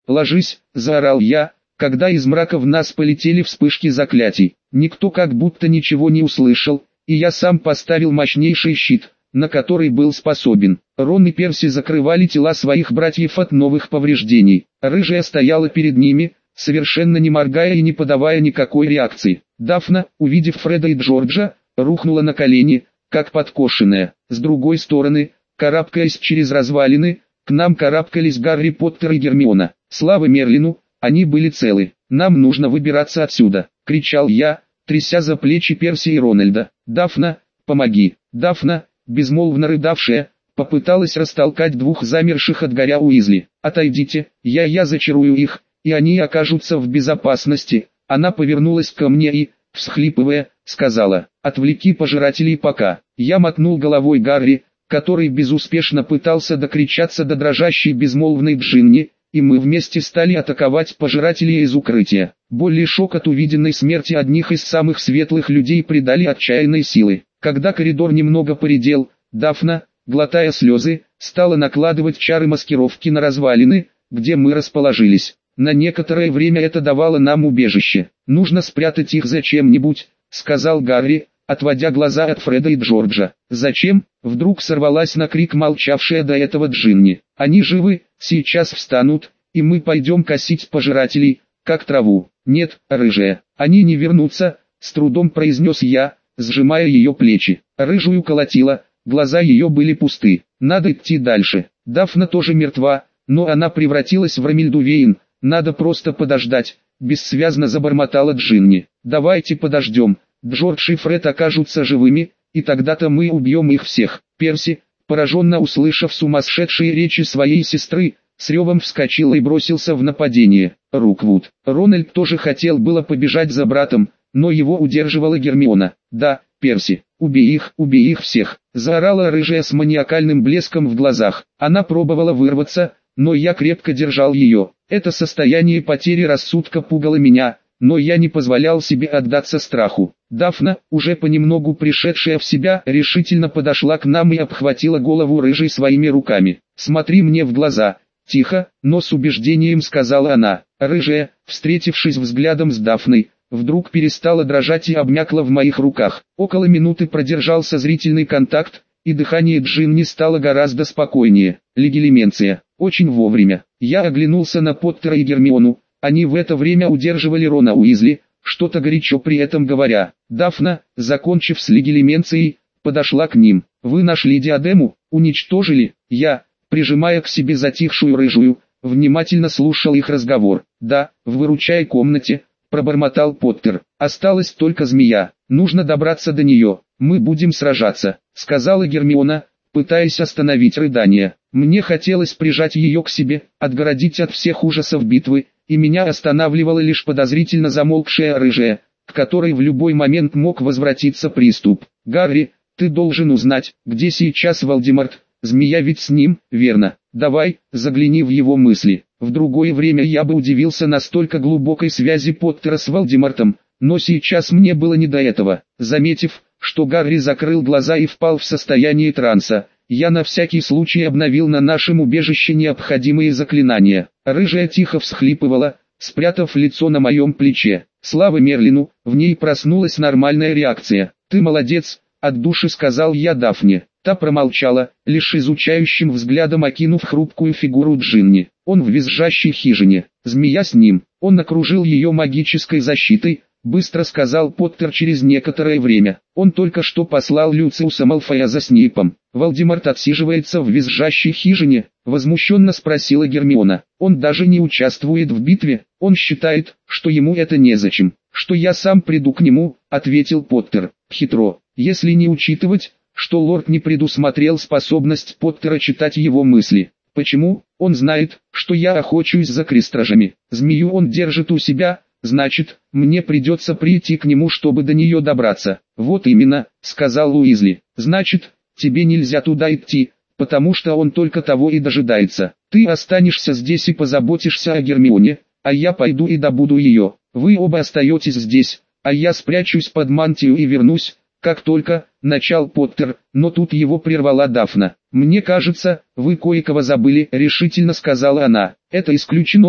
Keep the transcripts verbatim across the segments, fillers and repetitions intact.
ложись!» – заорал я, когда из мрака в нас полетели вспышки заклятий. Никто как будто ничего не услышал, и я сам поставил мощнейший щит, на который был способен. Рон и Перси закрывали тела своих братьев от новых повреждений. Рыжая стояла перед ними, совершенно не моргая и не подавая никакой реакции. Дафна, увидев Фреда и Джорджа, рухнула на колени, как подкошенная. С другой стороны, карабкаясь через развалины, к нам карабкались Гарри Поттер и Гермиона. Слава Мерлину, они были целы. «Нам нужно выбираться отсюда!» — кричал я, тряся за плечи Перси и Рональда. «Дафна, помоги!» Дафна, безмолвно рыдавшая, попыталась растолкать двух замерших от горя Уизли. «Отойдите, я я зачарую их, и они окажутся в безопасности». Она повернулась ко мне и, всхлипывая, сказала: «Отвлеки пожирателей пока». Я мотнул головой Гарри, который безуспешно пытался докричаться до дрожащей безмолвной Джинни, и мы вместе стали атаковать пожирателей из укрытия. Боль и шок от увиденной смерти одних из самых светлых людей придали отчаянной силы. Когда коридор немного поредел, Дафна, глотая слезы, стала накладывать чары маскировки на развалины, где мы расположились. На некоторое время это давало нам убежище. «Нужно спрятать их зачем-нибудь», — сказал Гарри, отводя глаза от Фреда и Джорджа. «Зачем?» — вдруг сорвалась на крик молчавшая до этого Джинни. «Они живы, сейчас встанут, и мы пойдем косить пожирателей, как траву». «Нет, рыжая, они не вернутся», — с трудом произнес я, сжимая ее плечи. Рыжую колотило, глаза ее были пусты. «Надо идти дальше. Дафна тоже мертва, но она превратилась в Ромильдувейн, надо просто подождать», — бессвязно забормотала Джинни. «Давайте подождем. Джордж и Фред окажутся живыми, и тогда-то мы убьем их всех». Перси, пораженно услышав сумасшедшие речи своей сестры, с ревом вскочил и бросился в нападение. Руквуд. Рональд тоже хотел было побежать за братом, но его удерживала Гермиона. «Да, Перси, убей их, убей их всех», — заорала рыжая с маниакальным блеском в глазах. Она пробовала вырваться, но я крепко держал ее. Это состояние потери рассудка пугало меня, но я не позволял себе отдаться страху. Дафна, уже понемногу пришедшая в себя, решительно подошла к нам и обхватила голову рыжей своими руками. «Смотри мне в глаза», — тихо, но с убеждением сказала она. Рыжая, встретившись взглядом с Дафной, вдруг перестала дрожать и обмякла в моих руках. Около минуты продержался зрительный контакт, и дыхание Джинни стало гораздо спокойнее. Легилименция. Очень вовремя. Я оглянулся на Поттера и Гермиону. Они в это время удерживали Рона Уизли, что-то горячо при этом говоря. Дафна, закончив с легилименцией, подошла к ним. «Вы нашли диадему? Уничтожили?» Я, прижимая к себе затихшую рыжую, внимательно слушал их разговор. «Да, в выручай комнате», — пробормотал Поттер. «Осталась только змея. Нужно добраться до нее. Мы будем сражаться», — сказала Гермиона, пытаясь остановить рыдание. Мне хотелось прижать ее к себе, отгородить от всех ужасов битвы, и меня останавливала лишь подозрительно замолкшая рыжая, к которой в любой момент мог возвратиться приступ. «Гарри, ты должен узнать, где сейчас Волдеморт, змея ведь с ним, верно? Давай, загляни в его мысли». В другое время я бы удивился настолько глубокой связи Поттера с Волдемортом, но сейчас мне было не до этого. Заметив, что Гарри закрыл глаза и впал в состояние транса, я на всякий случай обновил на нашем убежище необходимые заклинания. Рыжая тихо всхлипывала, спрятав лицо на моем плече. Слава Мерлину, в ней проснулась нормальная реакция. «Ты молодец», — от души сказал я Дафне. Та промолчала, лишь изучающим взглядом окинув хрупкую фигуру Джинни. «Он в визжащей хижине, змея с ним, он окружил ее магической защитой», — быстро сказал Поттер через некоторое время. «Он только что послал Люциуса Малфоя за Снейпом». «Волдеморт отсиживается в визжащей хижине?» — возмущенно спросила Гермиона. «Он даже не участвует в битве, он считает, что ему это незачем, что я сам приду к нему», — ответил Поттер. «Хитро, если не учитывать, что лорд не предусмотрел способность Поттера читать его мысли. Почему? Он знает, что я охочусь за крестражами. Змею он держит у себя, значит, мне придется прийти к нему, чтобы до нее добраться». «Вот именно», — сказал Уизли. «Значит, тебе нельзя туда идти, потому что он только того и дожидается. Ты останешься здесь и позаботишься о Гермионе, а я пойду и добуду ее. Вы оба остаетесь здесь, а я спрячусь под мантию и вернусь, как только», — начал Поттер, но тут его прервала Дафна. «Мне кажется, вы кое-кого забыли», — решительно сказала она. «Это исключено»,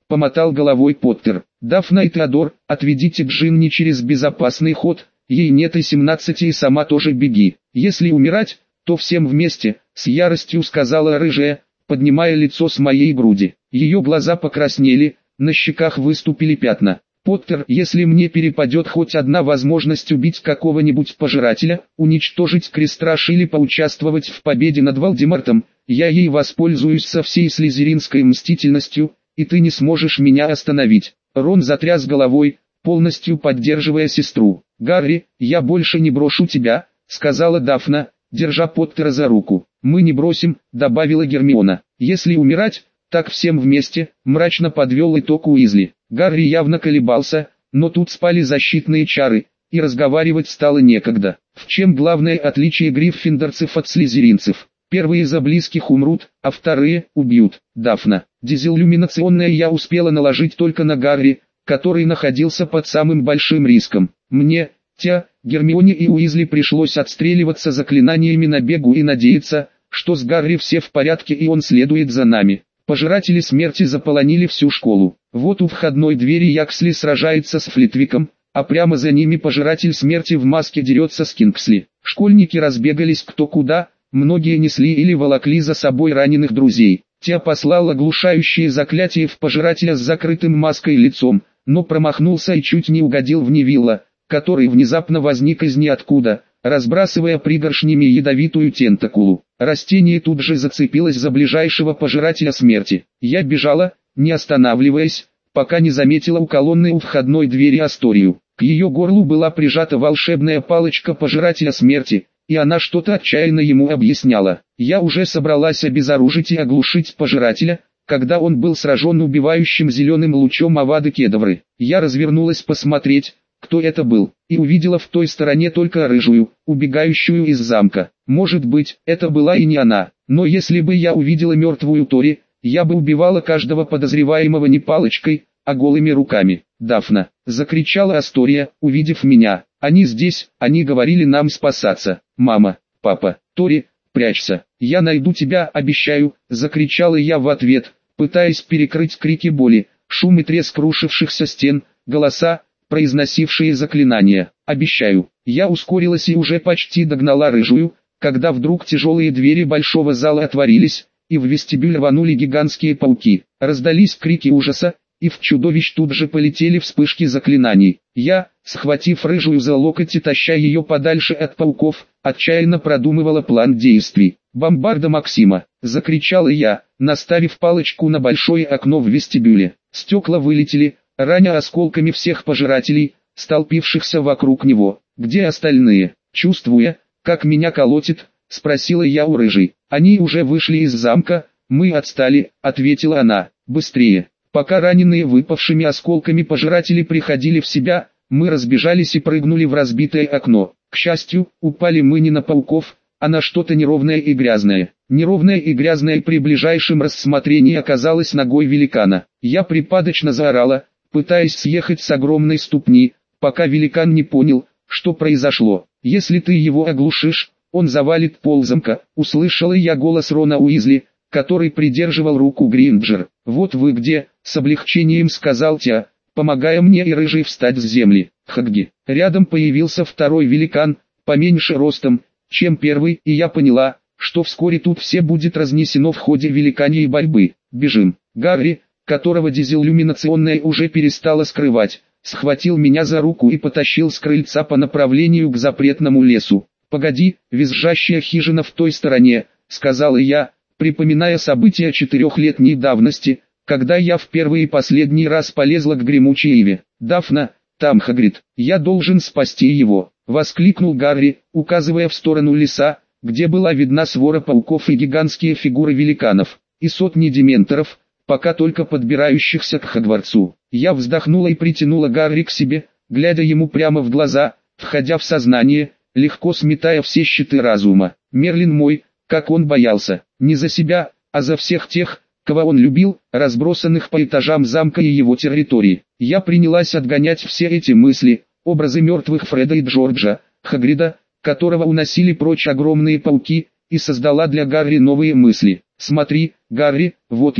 помотал головой Поттер. Дафна и Теодор, отведите Джинни через безопасный ход, ей нет и семнадцати и сама тоже беги. Если умирать, то всем вместе, с яростью сказала рыжая, поднимая лицо с моей груди. Ее глаза покраснели, на щеках выступили пятна. Поттер, если мне перепадет хоть одна возможность убить какого-нибудь пожирателя, уничтожить Крестраж или поучаствовать в победе над Волдемортом, я ей воспользуюсь со всей слизеринской мстительностью, и ты не сможешь меня остановить. Рон затряс головой, полностью поддерживая сестру. «Гарри, я больше не брошу тебя», — сказала Дафна, держа Поттера за руку. «Мы не бросим», — добавила Гермиона. «Если умирать, так всем вместе», — мрачно подвел итог Уизли. Гарри явно колебался, но тут спали защитные чары, и разговаривать стало некогда. В чем главное отличие гриффиндорцев от слизеринцев? Первые за близких умрут, а вторые убьют. Дафна. Дезиллюминационное я успела наложить только на Гарри, который находился под самым большим риском. Мне, Тя, Гермионе и Уизли пришлось отстреливаться заклинаниями на бегу и надеяться, что с Гарри все в порядке и он следует за нами. Пожиратели смерти заполонили всю школу. Вот у входной двери Яксли сражается с Флитвиком, а прямо за ними пожиратель смерти в маске дерется с Кингсли. Школьники разбегались кто куда, многие несли или волокли за собой раненых друзей. Тя послал оглушающее заклятие в пожирателя с закрытым маской лицом, но промахнулся и чуть не угодил в Невилла, который внезапно возник из ниоткуда, разбрасывая пригоршнями ядовитую тентакулу. Растение тут же зацепилось за ближайшего пожирателя смерти. Я бежала, не останавливаясь, пока не заметила у колонны у входной двери Асторию. К ее горлу была прижата волшебная палочка пожирателя смерти, и она что-то отчаянно ему объясняла. Я уже собралась обезоружить и оглушить пожирателя, когда он был сражен убивающим зеленым лучом Авады Кедавры. Я развернулась посмотреть, кто это был, и увидела в той стороне только рыжую, убегающую из замка. Может быть, это была и не она, но если бы я увидела мертвую Тори, я бы убивала каждого подозреваемого не палочкой, а голыми руками. «Дафна!» — закричала Астория, увидев меня. «Они здесь, они говорили нам спасаться. Мама, папа, Тори, прячься, я найду тебя, обещаю!» — закричала я в ответ, пытаясь перекрыть крики боли, шум и треск рушившихся стен, голоса, произносившие заклинания. «Обещаю». Я ускорилась и уже почти догнала рыжую, когда вдруг тяжелые двери большого зала отворились, и в вестибюль рванули гигантские пауки. Раздались крики ужаса, и в чудовищ тут же полетели вспышки заклинаний. Я, схватив рыжую за локоть и таща ее подальше от пауков, отчаянно продумывала план действий. «Бомбарда Максима!» — закричала я, наставив палочку на большое окно в вестибюле. Стекла вылетели, раня осколками всех пожирателей, столпившихся вокруг него. «Где остальные?» Чувствуя, как меня колотит, спросила я у рыжей. «Они уже вышли из замка, мы отстали», — ответила она. «Быстрее». Пока раненые выпавшими осколками пожиратели приходили в себя, мы разбежались и прыгнули в разбитое окно. К счастью, упали мы не на пауков, а на что-то неровное и грязное. Неровное и грязное при ближайшем рассмотрении оказалось ногой великана. Я припадочно заорала, пытаясь съехать с огромной ступни, пока великан не понял, что произошло. «Если ты его оглушишь, он завалит пол замка», — услышала я голос Рона Уизли, который придерживал руку Гринджер. «Вот вы где», — с облегчением сказал Тя, помогая мне и рыжей встать с земли. Хагги. Рядом появился второй великан, поменьше ростом, чем первый, и я поняла, что вскоре тут все будет разнесено в ходе великаньей борьбы. «Бежим». Гарри, которого дезиллюминационная уже перестала скрывать, схватил меня за руку и потащил с крыльца по направлению к запретному лесу. «Погоди, визжащая хижина в той стороне», — сказала я, припоминая события четырехлетней давности, когда я в первый и последний раз полезла к гремучей иве. «Дафна, там Хагрид, я должен спасти его», — воскликнул Гарри, указывая в сторону леса, где была видна свора пауков и гигантские фигуры великанов, и сотни дементоров, пока только подбирающихся к Хогвартсу. Я вздохнула и притянула Гарри к себе, глядя ему прямо в глаза, входя в сознание, легко сметая все щиты разума. Мерлин мой, как он боялся, не за себя, а за всех тех, кого он любил, разбросанных по этажам замка и его территории. Я принялась отгонять все эти мысли, образы мертвых Фреда и Джорджа, Хагрида, которого уносили прочь огромные пауки, и создала для Гарри новые мысли. «Смотри, Гарри, вот я»,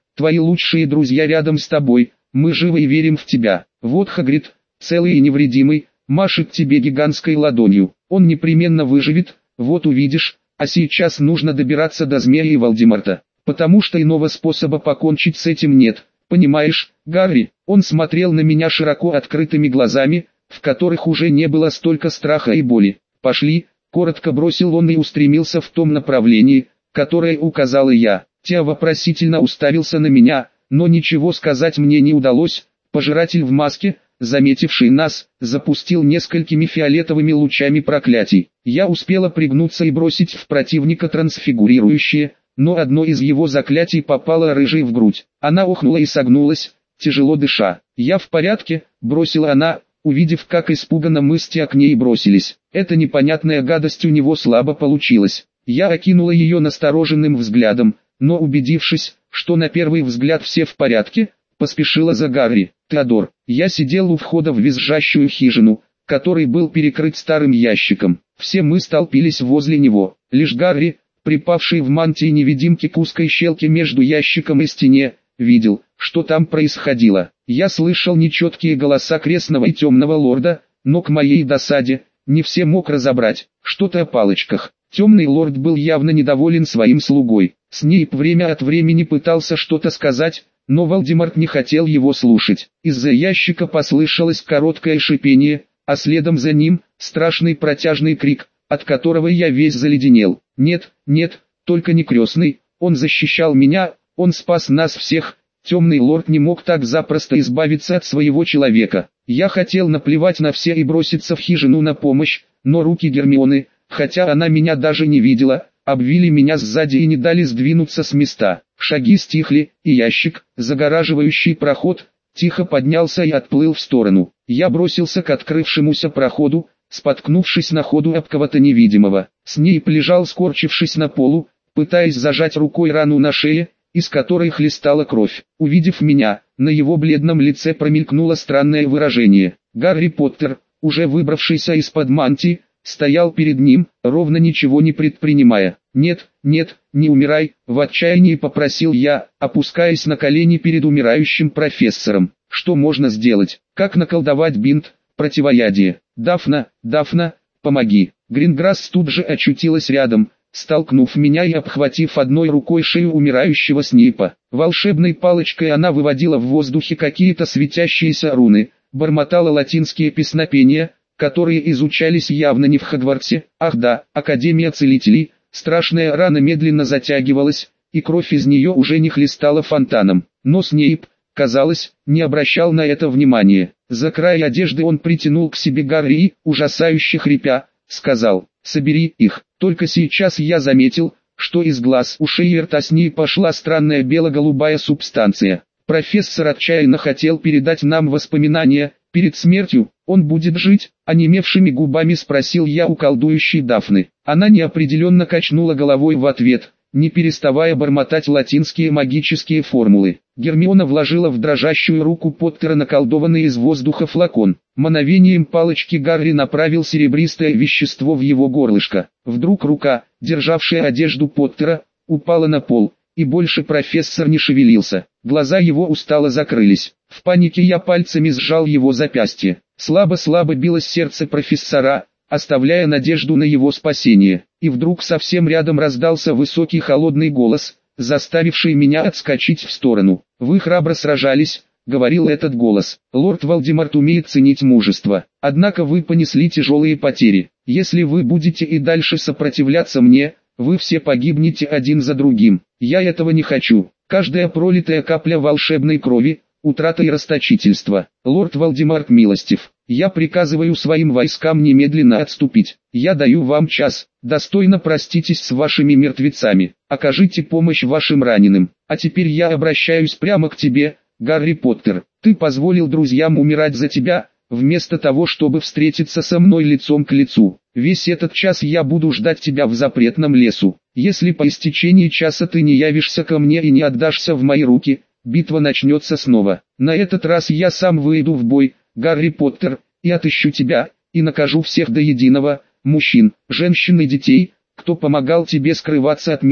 Твои лучшие друзья рядом с тобой, мы живы и верим в тебя. Вот Хагрид, целый и невредимый, машет тебе гигантской ладонью. Он непременно выживет, вот увидишь, а сейчас нужно добираться до Змея и Волдеморта, потому что иного способа покончить с этим нет. Понимаешь, Гарри?» Он смотрел на меня широко открытыми глазами, в которых уже не было столько страха и боли. «Пошли», — коротко бросил он и устремился в том направлении, которое указал я. Тео вопросительно уставился на меня, но ничего сказать мне не удалось. Пожиратель в маске, заметивший нас, запустил несколькими фиолетовыми лучами проклятий. Я успела пригнуться и бросить в противника трансфигурирующее, но одно из его заклятий попало рыжей в грудь. Она охнула и согнулась, тяжело дыша. «Я в порядке», — бросила она, увидев, как испуганно мы с Тео к ней бросились. Эта непонятная гадость у него слабо получилась. Я окинула ее настороженным взглядом, но убедившись, что на первый взгляд все в порядке, поспешила за Гарри. «Теодор». Я сидел у входа в визжащую хижину, который был перекрыт старым ящиком. Все мы столпились возле него. Лишь Гарри, припавший в мантии невидимки к узкой щелке между ящиком и стене, видел, что там происходило. Я слышал нечеткие голоса крестного и темного лорда, но к моей досаде, не все мог разобрать что-то о палочках. Темный лорд был явно недоволен своим слугой. Снейп время от времени пытался что-то сказать, но Волдеморт не хотел его слушать. Из-за ящика послышалось короткое шипение, а следом за ним страшный протяжный крик, от которого я весь заледенел. «Нет, нет, только не крестный, он защищал меня, он спас нас всех». Темный лорд не мог так запросто избавиться от своего человека. Я хотел наплевать на все и броситься в хижину на помощь, но руки Гермионы, хотя она меня даже не видела, обвили меня сзади и не дали сдвинуться с места. Шаги стихли, и ящик, загораживающий проход, тихо поднялся и отплыл в сторону. Я бросился к открывшемуся проходу, споткнувшись на ходу об кого-то невидимого. Снейп лежал скорчившись на полу, пытаясь зажать рукой рану на шее, из которой хлестала кровь. Увидев меня, на его бледном лице промелькнуло странное выражение. Гарри Поттер, уже выбравшийся из-под мантии, стоял перед ним, ровно ничего не предпринимая. «Нет, нет, не умирай», — в отчаянии попросил я, опускаясь на колени перед умирающим профессором. «Что можно сделать? Как наколдовать бинт, противоядие? Дафна, Дафна, помоги». Гринграсс тут же очутилась рядом, столкнув меня и обхватив одной рукой шею умирающего Снейпа. Волшебной палочкой она выводила в воздухе какие-то светящиеся руны, бормотала латинские песнопения, которые изучались явно не в Хогвартсе. Ах да, Академия Целителей. Страшная рана медленно затягивалась, и кровь из нее уже не хлестала фонтаном. Но Снейп, казалось, не обращал на это внимания. За край одежды он притянул к себе Гарри и, ужасающе хрипя, сказал: «Собери их». Только сейчас я заметил, что из глаз, ушей и рта Снейпа пошла странная бело-голубая субстанция. Профессор отчаянно хотел передать нам воспоминания. Перед смертью он будет жить? Онемевшими губами спросил я у колдующей Дафны. Она неопределенно качнула головой в ответ, не переставая бормотать латинские магические формулы. Гермиона вложила в дрожащую руку Поттера наколдованный из воздуха флакон. Мановением палочки Гарри направил серебристое вещество в его горлышко. Вдруг рука, державшая одежду Поттера, упала на пол, и больше профессор не шевелился. Глаза его устало закрылись. В панике я пальцами сжал его запястье. Слабо-слабо билось сердце профессора, оставляя надежду на его спасение. И вдруг совсем рядом раздался высокий холодный голос, заставивший меня отскочить в сторону. «Вы храбро сражались», — говорил этот голос. «Лорд Волдеморт умеет ценить мужество. Однако вы понесли тяжелые потери. Если вы будете и дальше сопротивляться мне, вы все погибнете один за другим. Я этого не хочу. Каждая пролитая капля волшебной крови — утрата и расточительство. Лорд Волдеморт милостив. Я приказываю своим войскам немедленно отступить. Я даю вам час. Достойно проститесь с вашими мертвецами. Окажите помощь вашим раненым. А теперь я обращаюсь прямо к тебе, Гарри Поттер. Ты позволил друзьям умирать за тебя, вместо того, чтобы встретиться со мной лицом к лицу. Весь этот час я буду ждать тебя в запретном лесу. Если по истечении часа ты не явишься ко мне и не отдашься в мои руки, битва начнется снова. На этот раз я сам выйду в бой, Гарри Поттер, и отыщу тебя, и накажу всех до единого, мужчин, женщин и детей, кто помогал тебе скрываться от меня.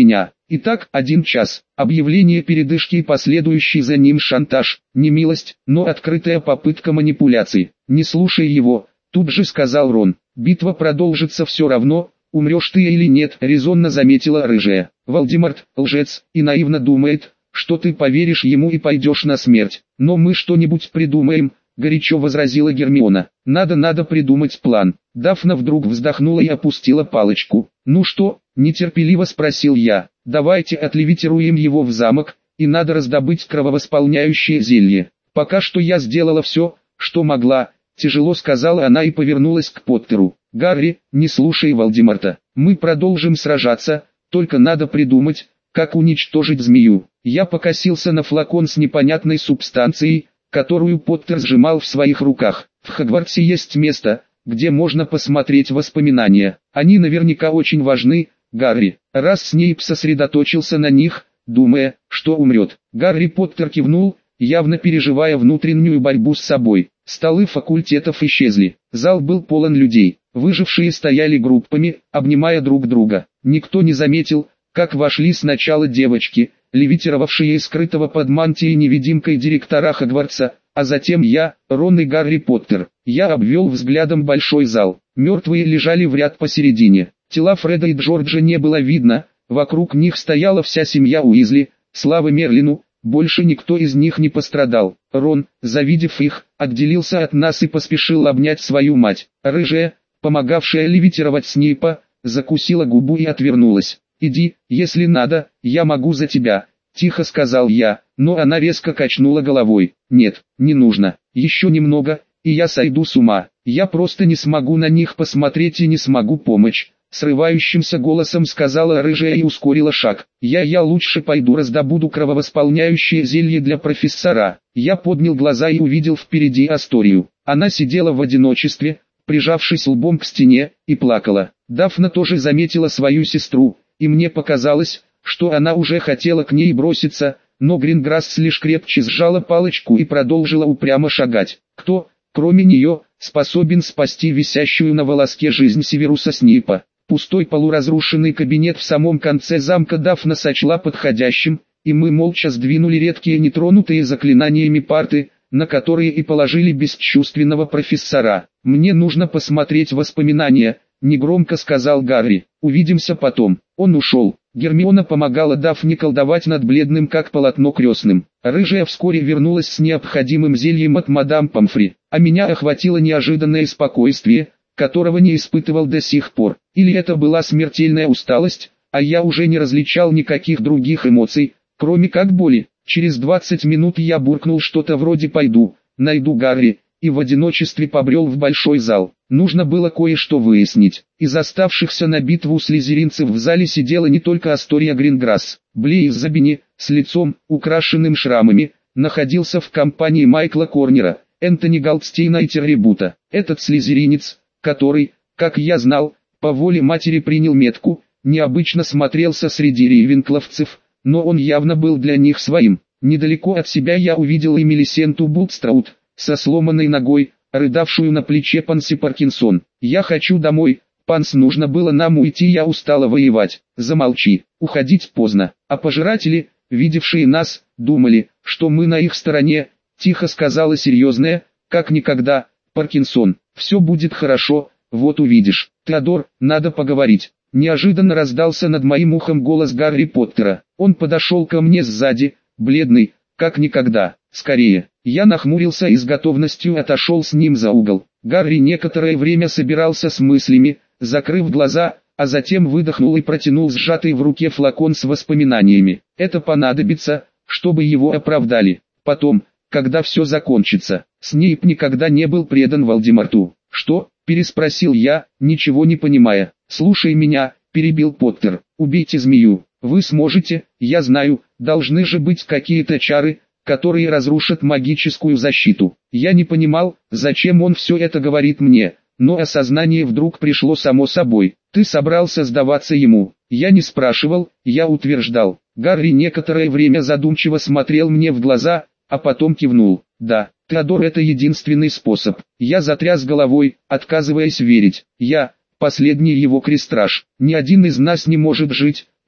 Итак, один час. Объявление передышки и последующий за ним шантаж. Не милость, но открытая попытка манипуляции. Не слушай его, тут же сказал Рон. Битва продолжится все равно, умрешь ты или нет, резонно заметила рыжая. Волдеморт – лжец и наивно думает, что ты поверишь ему и пойдешь на смерть. Но мы что-нибудь придумаем, горячо возразила Гермиона. Надо, надо придумать план. Дафна вдруг вздохнула и опустила палочку. Ну что, нетерпеливо спросил я. Давайте отлевитируем его в замок, и надо раздобыть крововосполняющее зелье. Пока что я сделала все, что могла, тяжело сказала она и повернулась к Поттеру. Гарри, не слушай Волдеморта. Мы продолжим сражаться, только надо придумать, как уничтожить змею. Я покосился на флакон с непонятной субстанцией, которую Поттер сжимал в своих руках. В Хогвартсе есть место, где можно посмотреть воспоминания. Они наверняка очень важны, Гарри. Раз Снейп сосредоточился на них, думая, что умрет. Гарри Поттер кивнул, явно переживая внутреннюю борьбу с собой. Столы факультетов исчезли. Зал был полон людей. Выжившие стояли группами, обнимая друг друга. Никто не заметил, как вошли сначала девочки, левитировавшие из скрытого под мантией невидимкой директора Хогвартса, а затем я, Рон и Гарри Поттер. Я обвел взглядом большой зал. Мертвые лежали в ряд посередине. Тела Фреда и Джорджа не было видно, вокруг них стояла вся семья Уизли, слава Мерлину, больше никто из них не пострадал. Рон, завидев их, отделился от нас и поспешил обнять свою мать. Рыжая, помогавшая левитировать Снейпа, закусила губу и отвернулась. «Иди, если надо, я могу за тебя», – тихо сказал я, но она резко качнула головой. «Нет, не нужно, еще немного, и я сойду с ума, я просто не смогу на них посмотреть и не смогу помочь», – срывающимся голосом сказала рыжая и ускорила шаг. «Я, я лучше пойду раздобуду крововосполняющее зелье для профессора». Я поднял глаза и увидел впереди Асторию. Она сидела в одиночестве, прижавшись лбом к стене, и плакала. Дафна тоже заметила свою сестру, и мне показалось, что она уже хотела к ней броситься, но Гринграсс лишь крепче сжала палочку и продолжила упрямо шагать. Кто, кроме нее, способен спасти висящую на волоске жизнь Северуса Снейпа? Пустой полуразрушенный кабинет в самом конце замка Дафна сочла подходящим, и мы молча сдвинули редкие нетронутые заклинаниями парты, на которые и положили бесчувственного профессора. «Мне нужно посмотреть воспоминания», — негромко сказал Гарри. «Увидимся потом». Он ушел. Гермиона помогала Дафне колдовать над бледным как полотно крестным. Рыжая вскоре вернулась с необходимым зельем от мадам Помфри, а меня охватило неожиданное спокойствие, которого не испытывал до сих пор. Или это была смертельная усталость, а я уже не различал никаких других эмоций, кроме как боли. Через двадцать минут я буркнул что-то вроде «пойду, найду Гарри», и в одиночестве побрел в большой зал. Нужно было кое-что выяснить. Из оставшихся на битву слизеринцев в зале сидела не только Астория Гринграсс. Блейз Забини, с лицом, украшенным шрамами, находился в компании Майкла Корнера, Энтони Голдстейна и Террибута. Этот слизеринец, который, как я знал, по воле матери принял метку, необычно смотрелся среди рейвенкловцев, но он явно был для них своим. Недалеко от себя я увидел и Мелисенту Булстраут, со сломанной ногой, рыдавшую на плече Панси Паркинсон. «Я хочу домой, Панс, нужно было нам уйти, я устала воевать». «Замолчи, уходить поздно». А пожиратели, видевшие нас, думали, что мы на их стороне, тихо сказала серьезная, как никогда, Паркинсон. «Все будет хорошо, вот увидишь. Теодор, надо поговорить». Неожиданно раздался над моим ухом голос Гарри Поттера. Он подошел ко мне сзади, бледный, как никогда. «Скорее». Я нахмурился и с готовностью отошел с ним за угол. Гарри некоторое время собирался с мыслями, закрыв глаза, а затем выдохнул и протянул сжатый в руке флакон с воспоминаниями. «Это понадобится, чтобы его оправдали. Потом, когда все закончится». Снейп никогда не был предан Волдеморту. «Что?» – переспросил я, ничего не понимая. «Слушай меня», – перебил Поттер. «Убейте змею. Вы сможете, я знаю, должны же быть какие-то чары, которые разрушат магическую защиту». Я не понимал, зачем он все это говорит мне, но осознание вдруг пришло само собой. «Ты собрался сдаваться ему?» Я не спрашивал, я утверждал. Гарри некоторое время задумчиво смотрел мне в глаза, а потом кивнул. «Да, Теодор, это единственный способ». Я затряс головой, отказываясь верить. «Я, последний его крестраж. Ни один из нас не может жить,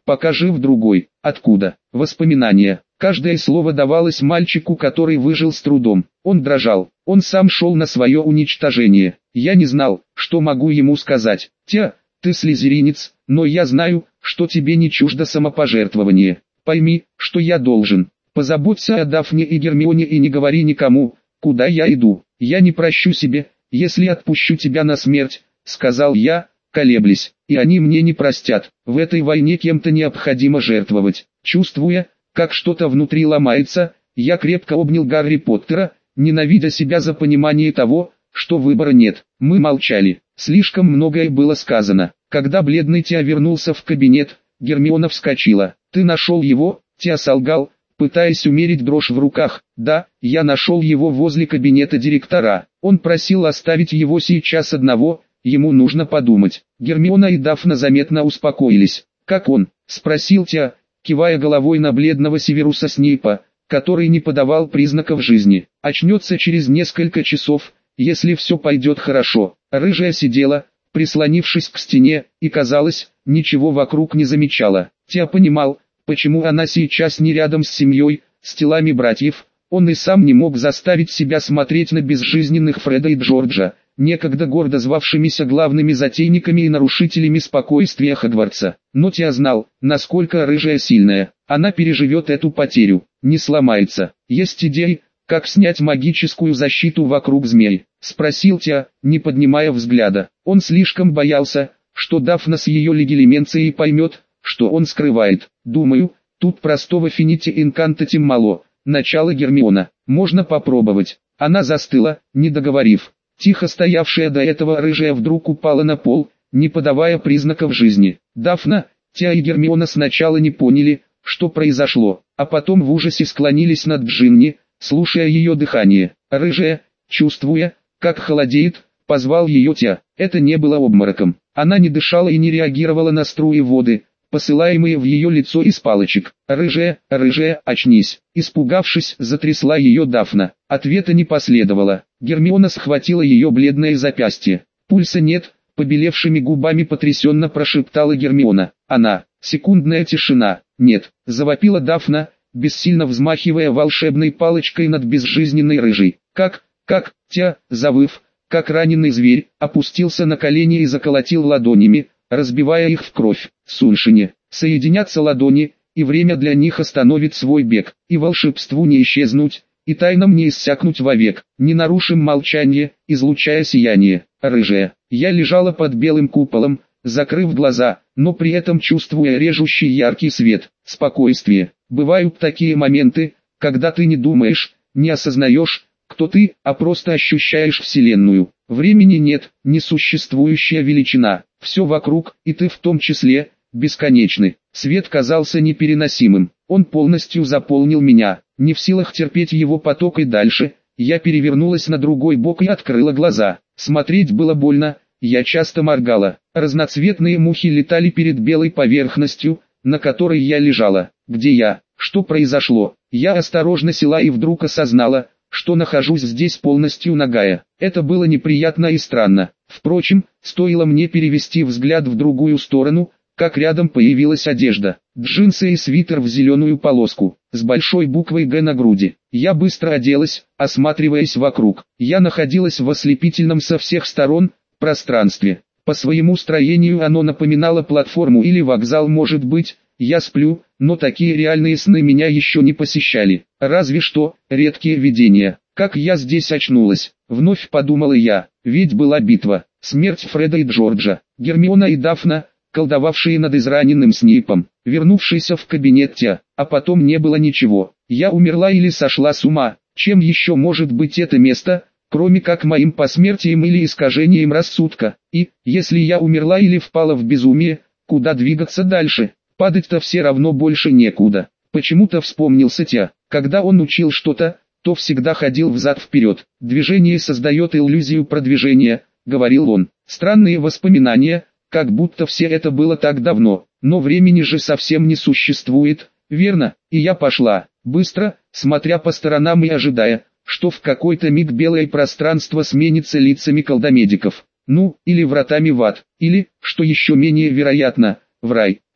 пока жив другой. Откуда? Воспоминания. Каждое слово давалось мальчику, который выжил с трудом. Он дрожал. Он сам шел на свое уничтожение. Я не знал, что могу ему сказать. Тя, ты слизеринец, но я знаю, что тебе не чуждо самопожертвование. Пойми, что я должен. Позаботься о Дафне и Гермионе и не говори никому, куда я иду. Я не прощу себе, если отпущу тебя на смерть, сказал я, колеблясь, и они мне не простят. В этой войне кем-то необходимо жертвовать. Чувствуя, как что-то внутри ломается, я крепко обнял Гарри Поттера, ненавидя себя за понимание того, что выбора нет. Мы молчали. Слишком многое было сказано. Когда бледный Тиа вернулся в кабинет, Гермиона вскочила. «Ты нашел его?» Тиа солгал, пытаясь умерить дрожь в руках. «Да, я нашел его возле кабинета директора. Он просил оставить его сейчас одного, ему нужно подумать». Гермиона и Дафна заметно успокоились. «Как он?» – спросил Тиа, кивая головой на бледного Северуса Снейпа, который не подавал признаков жизни. «Очнется через несколько часов, если все пойдет хорошо». Рыжая сидела, прислонившись к стене, и, казалось, ничего вокруг не замечала. Тиа понимал, почему она сейчас не рядом с семьей, с телами братьев. Он и сам не мог заставить себя смотреть на безжизненных Фреда и Джорджа, некогда гордо звавшимися главными затейниками и нарушителями спокойствия Хогвартса. Но Тиа знал, насколько Рыжая сильная. Она переживет эту потерю, не сломается. «Есть идеи, как снять магическую защиту вокруг змей?» — спросил Тиа, не поднимая взгляда. Он слишком боялся, что Дафна с ее легилименцией поймет, что он скрывает. «Думаю, тут простого финити инкантатим мало». Начало Гермиона. «Можно попробовать». Она застыла, не договорив. Тихо стоявшая до этого Рыжая вдруг упала на пол, не подавая признаков жизни. Дафна, Тиа и Гермиона сначала не поняли, что произошло, а потом в ужасе склонились над Джинни, слушая ее дыхание. Рыжая, чувствуя, как холодеет, позвал ее Тиа. Это не было обмороком. Она не дышала и не реагировала на струи воды, посылаемые в ее лицо из палочек. «Рыжая, рыжая, очнись!» Испугавшись, затрясла ее Дафна. Ответа не последовало. Гермиона схватила ее бледное запястье. «Пульса нет», — побелевшими губами потрясенно прошептала Гермиона. «Она». Секундная тишина. «Нет», — завопила Дафна, бессильно взмахивая волшебной палочкой над безжизненной Рыжей. «Как, как?» Тиа, завыв, как раненый зверь, опустился на колени и заколотил ладонями, разбивая их в кровь. Суншине. Соединятся ладони, и время для них остановит свой бег, и волшебству не исчезнуть, и тайнам не иссякнуть вовек. Не нарушим молчание, излучая сияние. Рыжая. Я лежала под белым куполом, закрыв глаза, но при этом чувствуя режущий яркий свет. Спокойствие. Бывают такие моменты, когда ты не думаешь, не осознаешь, кто ты, а просто ощущаешь Вселенную. Времени нет, несуществующая величина. Все вокруг, и ты в том числе, бесконечны. Свет казался непереносимым. Он полностью заполнил меня. Не в силах терпеть его поток и дальше, я перевернулась на другой бок и открыла глаза. Смотреть было больно, я часто моргала. Разноцветные мухи летали перед белой поверхностью, на которой я лежала. Где я? Что произошло? Я осторожно села и вдруг осознала, что нахожусь здесь полностью нагая. Это было неприятно и странно. Впрочем, стоило мне перевести взгляд в другую сторону, как рядом появилась одежда. Джинсы и свитер в зеленую полоску, с большой буквой «Г» на груди. Я быстро оделась, осматриваясь вокруг. Я находилась в ослепительном со всех сторон пространстве. По своему строению оно напоминало платформу или вокзал, может быть. Я сплю, но такие реальные сны меня еще не посещали. Разве что, редкие видения. Как я здесь очнулась? Вновь подумала я, ведь была битва. Смерть Фреда и Джорджа. Гермиона и Дафна, колдовавшие над израненным Снейпом, вернувшийся в кабинет Тиа, а потом не было ничего. Я умерла или сошла с ума? Чем еще может быть это место, кроме как моим посмертием или искажением рассудка? И, если я умерла или впала в безумие, куда двигаться дальше? Падать-то все равно больше некуда. Почему-то вспомнился Тиа. Когда он учил что-то, то всегда ходил взад-вперед. Движение создает иллюзию продвижения, говорил он. Странные воспоминания, как будто все это было так давно. Но времени же совсем не существует, верно? И я пошла, быстро, смотря по сторонам и ожидая, что в какой-то миг белое пространство сменится лицами колдомедиков. Ну, или вратами в ад, или, что еще менее вероятно, в рай.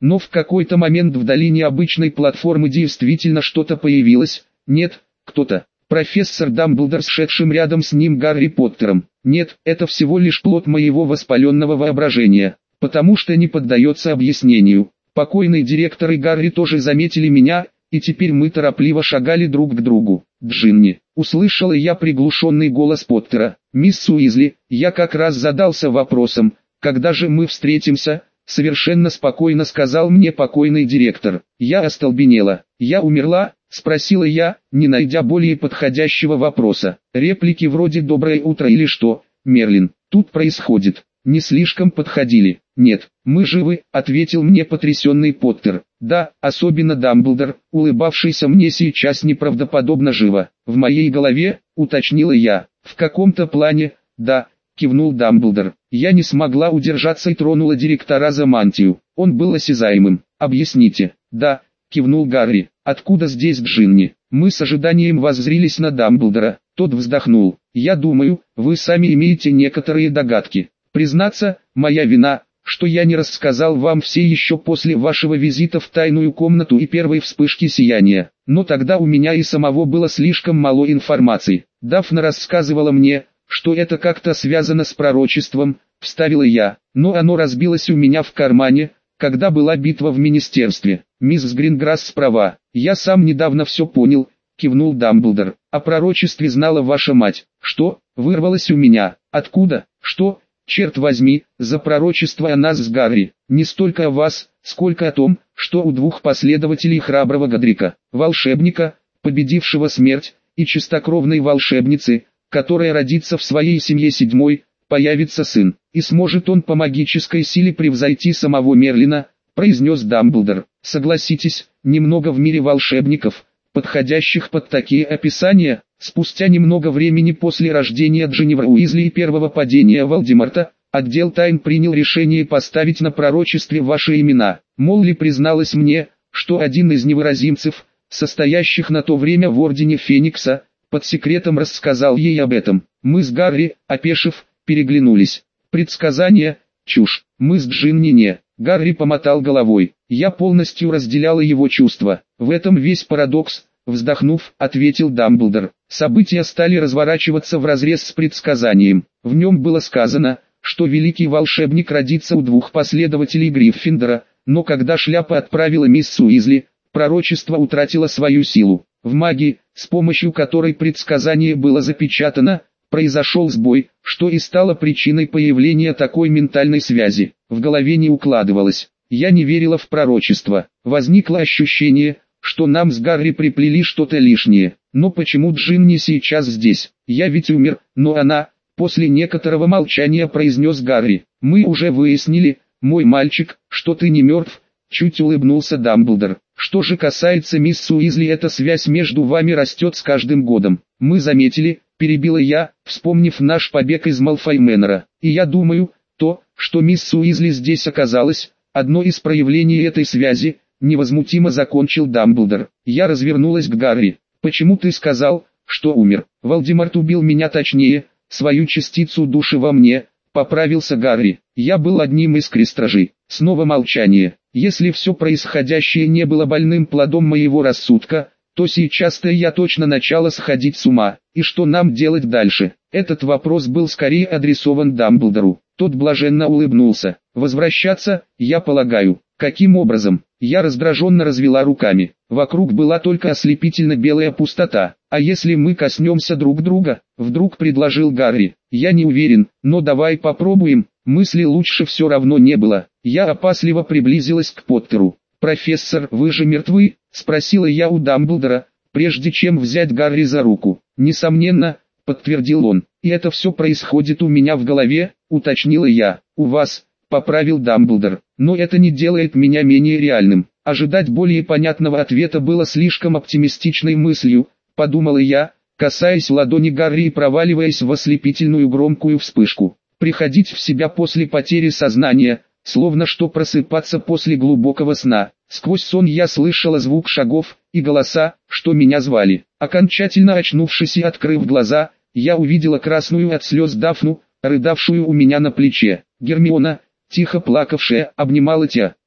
Но в какой-то момент вдали необычной платформы действительно что-то появилось. Нет, кто-то. Профессор Дамблдор с шедшим рядом с ним Гарри Поттером. Нет, это всего лишь плод моего воспаленного воображения, потому что не поддается объяснению. Покойный директор и Гарри тоже заметили меня, и теперь мы торопливо шагали друг к другу. «Джинни», — услышала я приглушенный голос Поттера. «Мисс Уизли, я как раз задался вопросом, когда же мы встретимся?» Совершенно спокойно сказал мне покойный директор. Я остолбенела. «Я умерла?» — спросила я, не найдя более подходящего вопроса. Реплики вроде «доброе утро» или «что, Мерлин, тут происходит?» не слишком подходили. «Нет, мы живы», — ответил мне потрясенный Поттер. «Да, особенно Дамблдор, улыбавшийся мне сейчас неправдоподобно живо. В моей голове», — уточнила я. «В каком-то плане, да», — кивнул Дамблдор. Я не смогла удержаться и тронула директора за мантию. Он был осязаемым. «Объясните». «Да», — кивнул Гарри. «Откуда здесь Джинни?» Мы с ожиданием воззрились на Дамблдора. Тот вздохнул. «Я думаю, вы сами имеете некоторые догадки. Признаться, моя вина, что я не рассказал вам все еще после вашего визита в тайную комнату и первой вспышки сияния. Но тогда у меня и самого было слишком мало информации. Дафна рассказывала мне, что это как-то связано с пророчеством», — вставила я. «Но оно разбилось у меня в кармане, когда была битва в министерстве. Мисс Гринграсс права. Я сам недавно все понял», — кивнул Дамблдор. «О пророчестве знала ваша мать». «Что?» — вырвалось у меня. «Откуда? Что?» «Черт возьми, за пророчество о нас с Гарри, не столько о вас, сколько о том, что у двух последователей храброго Годрика, волшебника, победившего смерть, и чистокровной волшебницы, которая родится в своей семье седьмой, появится сын, и сможет он по магической силе превзойти самого Мерлина», — произнес Дамблдор. «Согласитесь, немного в мире волшебников, подходящих под такие описания». Спустя немного времени после рождения Джиневра Уизли и первого падения Волдеморта, отдел тайн принял решение поставить на пророчестве ваши имена. Молли призналась мне, что один из невыразимцев, состоящих на то время в Ордене Феникса, под секретом рассказал ей об этом. Мы с Гарри, опешив, переглянулись. Предсказание – чушь. Мы с Джинни не. Гарри помотал головой. Я полностью разделяла его чувства. В этом весь парадокс. Вздохнув, ответил Дамблдор. События стали разворачиваться вразрез с предсказанием. В нем было сказано, что великий волшебник родится у двух последователей Гриффиндора, но когда шляпа отправила мисс Уизли, пророчество утратило свою силу. В магии, с помощью которой предсказание было запечатано, произошел сбой, что и стало причиной появления такой ментальной связи. В голове не укладывалось. Я не верила в пророчество. Возникло ощущение, что нам с Гарри приплели что-то лишнее. Но почему Джинни сейчас здесь? Я ведь умер, но она... После некоторого молчания произнес Гарри. Мы уже выяснили, мой мальчик, что ты не мертв, чуть улыбнулся Дамблдор. Что же касается мисс Уизли, эта связь между вами растет с каждым годом. Мы заметили, перебила я, вспомнив наш побег из Малфой Мэнора. И я думаю, то, что мисс Уизли здесь оказалась, одно из проявлений этой связи, невозмутимо закончил Дамблдор. Я развернулась к Гарри. «Почему ты сказал, что умер?» «Волдеморт убил меня, точнее, свою частицу души во мне», — поправился Гарри. «Я был одним из крестражей». Снова молчание. Если все происходящее не было больным плодом моего рассудка, то сейчас-то я точно начала сходить с ума. И что нам делать дальше? Этот вопрос был скорее адресован Дамблдору. Тот блаженно улыбнулся. «Возвращаться, я полагаю». «Каким образом?» Я раздраженно развела руками. Вокруг была только ослепительно белая пустота. «А если мы коснемся друг друга?» Вдруг предложил Гарри. «Я не уверен, но давай попробуем». Мысли лучше все равно не было. Я опасливо приблизилась к Поттеру. «Профессор, вы же мертвы?» Спросила я у Дамблдора, прежде чем взять Гарри за руку. «Несомненно», подтвердил он. «И это все происходит у меня в голове», уточнила я. «У вас», поправил Дамблдор. «Но это не делает меня менее реальным». Ожидать более понятного ответа было слишком оптимистичной мыслью, подумала я, касаясь ладони Гарри и проваливаясь в ослепительную громкую вспышку. Приходить в себя после потери сознания, словно что просыпаться после глубокого сна. Сквозь сон я слышала звук шагов и голоса, что меня звали. Окончательно очнувшись и открыв глаза, я увидела красную от слез Дафну, рыдавшую у меня на плече. Гермиона, тихо плакавшая, обнимала Тя.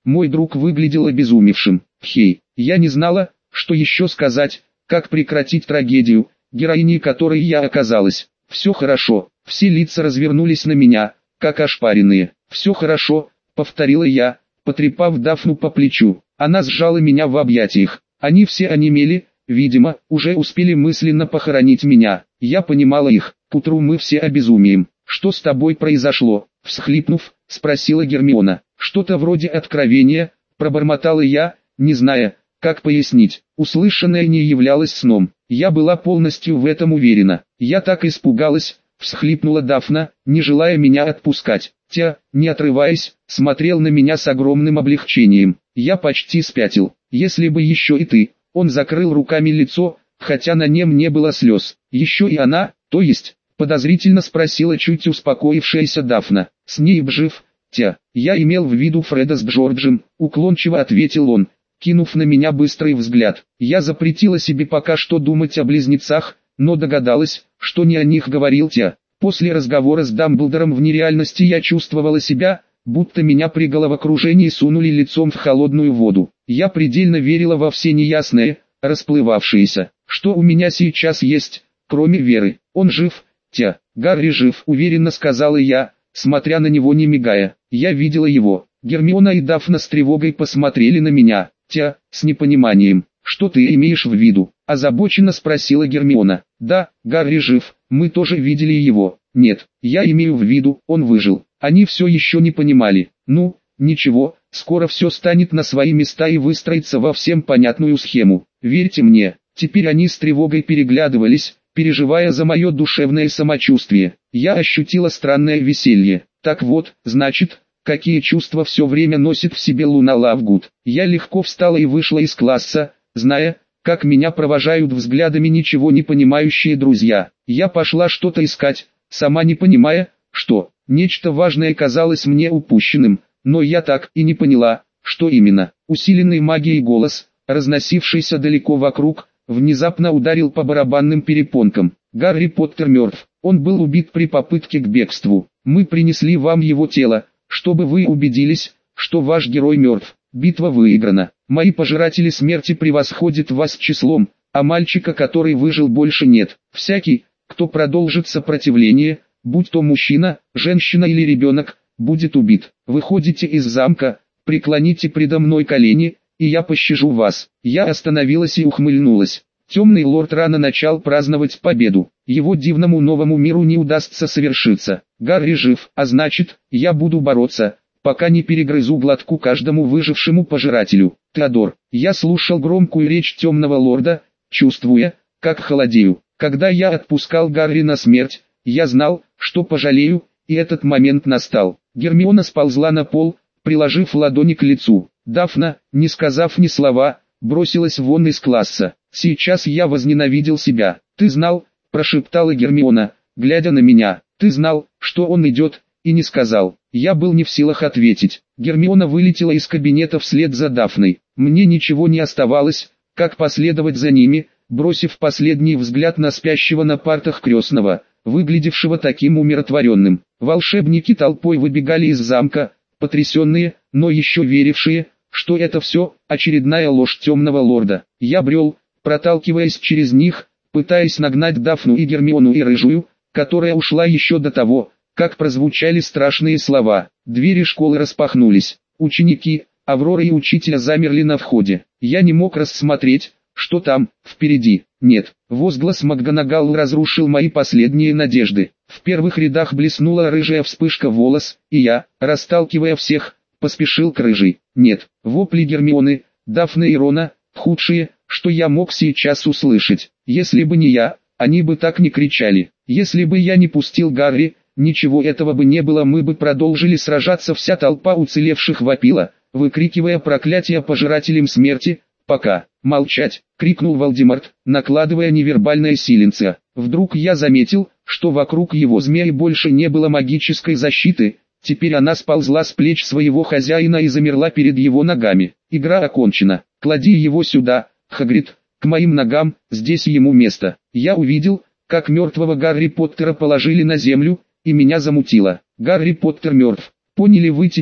Мой друг выглядел обезумевшим. Хей, я не знала, что еще сказать, как прекратить трагедию, героиней которой я оказалась. Все хорошо, все лица развернулись на меня, как ошпаренные. Все хорошо, повторила я, потрепав Дафну по плечу. Она сжала меня в объятиях. Они все онемели, видимо, уже успели мысленно похоронить меня. Я понимала их. К утру мы все обезумеем. Что с тобой произошло? Всхлипнув, спросила Гермиона. Что-то вроде откровения, пробормотала я, не зная, как пояснить. Услышанное не являлось сном. Я была полностью в этом уверена. Я так испугалась, всхлипнула Дафна, не желая меня отпускать. Тя, не отрываясь, смотрел на меня с огромным облегчением. Я почти спятил. Если бы еще и ты. Он закрыл руками лицо, хотя на нем не было слез. Еще и она, то есть, подозрительно спросила чуть успокоившаяся Дафна. С ней б жив, Тя. Я имел в виду Фреда с Джорджем, уклончиво ответил он, кинув на меня быстрый взгляд. Я запретила себе пока что думать о близнецах, но догадалась, что не о них говорил Тя. После разговора с Дамблдором в нереальности я чувствовала себя, будто меня при головокружении сунули лицом в холодную воду. Я предельно верила во все неясное, расплывавшееся, что у меня сейчас есть, кроме веры. Он жив, Тя. Гарри жив, уверенно сказала я, смотря на него не мигая. Я видела его. Гермиона и Дафна с тревогой посмотрели на меня. Тя, с непониманием. Что ты имеешь в виду? Озабоченно спросила Гермиона. Да, Гарри жив, мы тоже видели его. Нет, я имею в виду, он выжил. Они все еще не понимали. Ну, ничего, скоро все станет на свои места и выстроится во всем понятную схему. Верьте мне. Теперь они с тревогой переглядывались, переживая за мое душевное самочувствие. Я ощутила странное веселье. Так вот, значит, какие чувства все время носит в себе Луна Лавгуд. Я легко встала и вышла из класса, зная, как меня провожают взглядами ничего не понимающие друзья. Я пошла что-то искать, сама не понимая, что. Нечто важное казалось мне упущенным, но я так и не поняла, что именно. Усиленный магией голос, разносившийся далеко вокруг, внезапно ударил по барабанным перепонкам. Гарри Поттер мертв. Он был убит при попытке к бегству. Мы принесли вам его тело, чтобы вы убедились, что ваш герой мертв. Битва выиграна. Мои пожиратели смерти превосходят вас числом, а мальчика, который выжил, больше нет. Всякий, кто продолжит сопротивление, будь то мужчина, женщина или ребенок, будет убит. Выходите из замка, преклоните предо мной колени, и я пощажу вас. Я остановилась и ухмыльнулась. Темный лорд рано начал праздновать победу. Его дивному новому миру не удастся совершиться. Гарри жив, а значит, я буду бороться, пока не перегрызу глотку каждому выжившему пожирателю. Теодор, я слушал громкую речь темного лорда, чувствуя, как холодею. Когда я отпускал Гарри на смерть, я знал, что пожалею, и этот момент настал. Гермиона сползла на пол, приложив ладони к лицу. Дафна, не сказав ни слова, бросилась вон из класса. Сейчас я возненавидел себя. «Ты знал», – прошептала Гермиона, глядя на меня. «Ты знал, что он идет, и не сказал». Я был не в силах ответить. Гермиона вылетела из кабинета вслед за Дафной. Мне ничего не оставалось, как последовать за ними, бросив последний взгляд на спящего на партах крестного, выглядевшего таким умиротворенным. Волшебники толпой выбегали из замка, потрясенные, но еще верившие, что это все очередная ложь темного лорда. Я брел, проталкиваясь через них, пытаясь нагнать Дафну и Гермиону и Рыжую, которая ушла еще до того, как прозвучали страшные слова. Двери школы распахнулись. Ученики, Аврора и учителя замерли на входе. Я не мог рассмотреть, что там, впереди. Нет, возглас МакГонагал разрушил мои последние надежды. В первых рядах блеснула рыжая вспышка волос, и я, расталкивая всех, поспешил к рыжей. Нет, вопли Гермионы, Дафны и Рона, худшие, что я мог сейчас услышать. Если бы не я, они бы так не кричали. Если бы я не пустил Гарри, ничего этого бы не было, мы бы продолжили сражаться. Вся толпа уцелевших вопила, выкрикивая проклятия пожирателям смерти. «Пока! Молчать!» — крикнул Волдеморт, накладывая невербальное силенце. Вдруг я заметил, что вокруг его змеи больше не было магической защиты, теперь она сползла с плеч своего хозяина и замерла перед его ногами. Игра окончена. «Клади его сюда, Хагрид, к моим ногам, здесь ему место». Я увидел, как мертвого Гарри Поттера положили на землю, и меня замутило. Гарри Поттер мертв. Поняли вы теперь,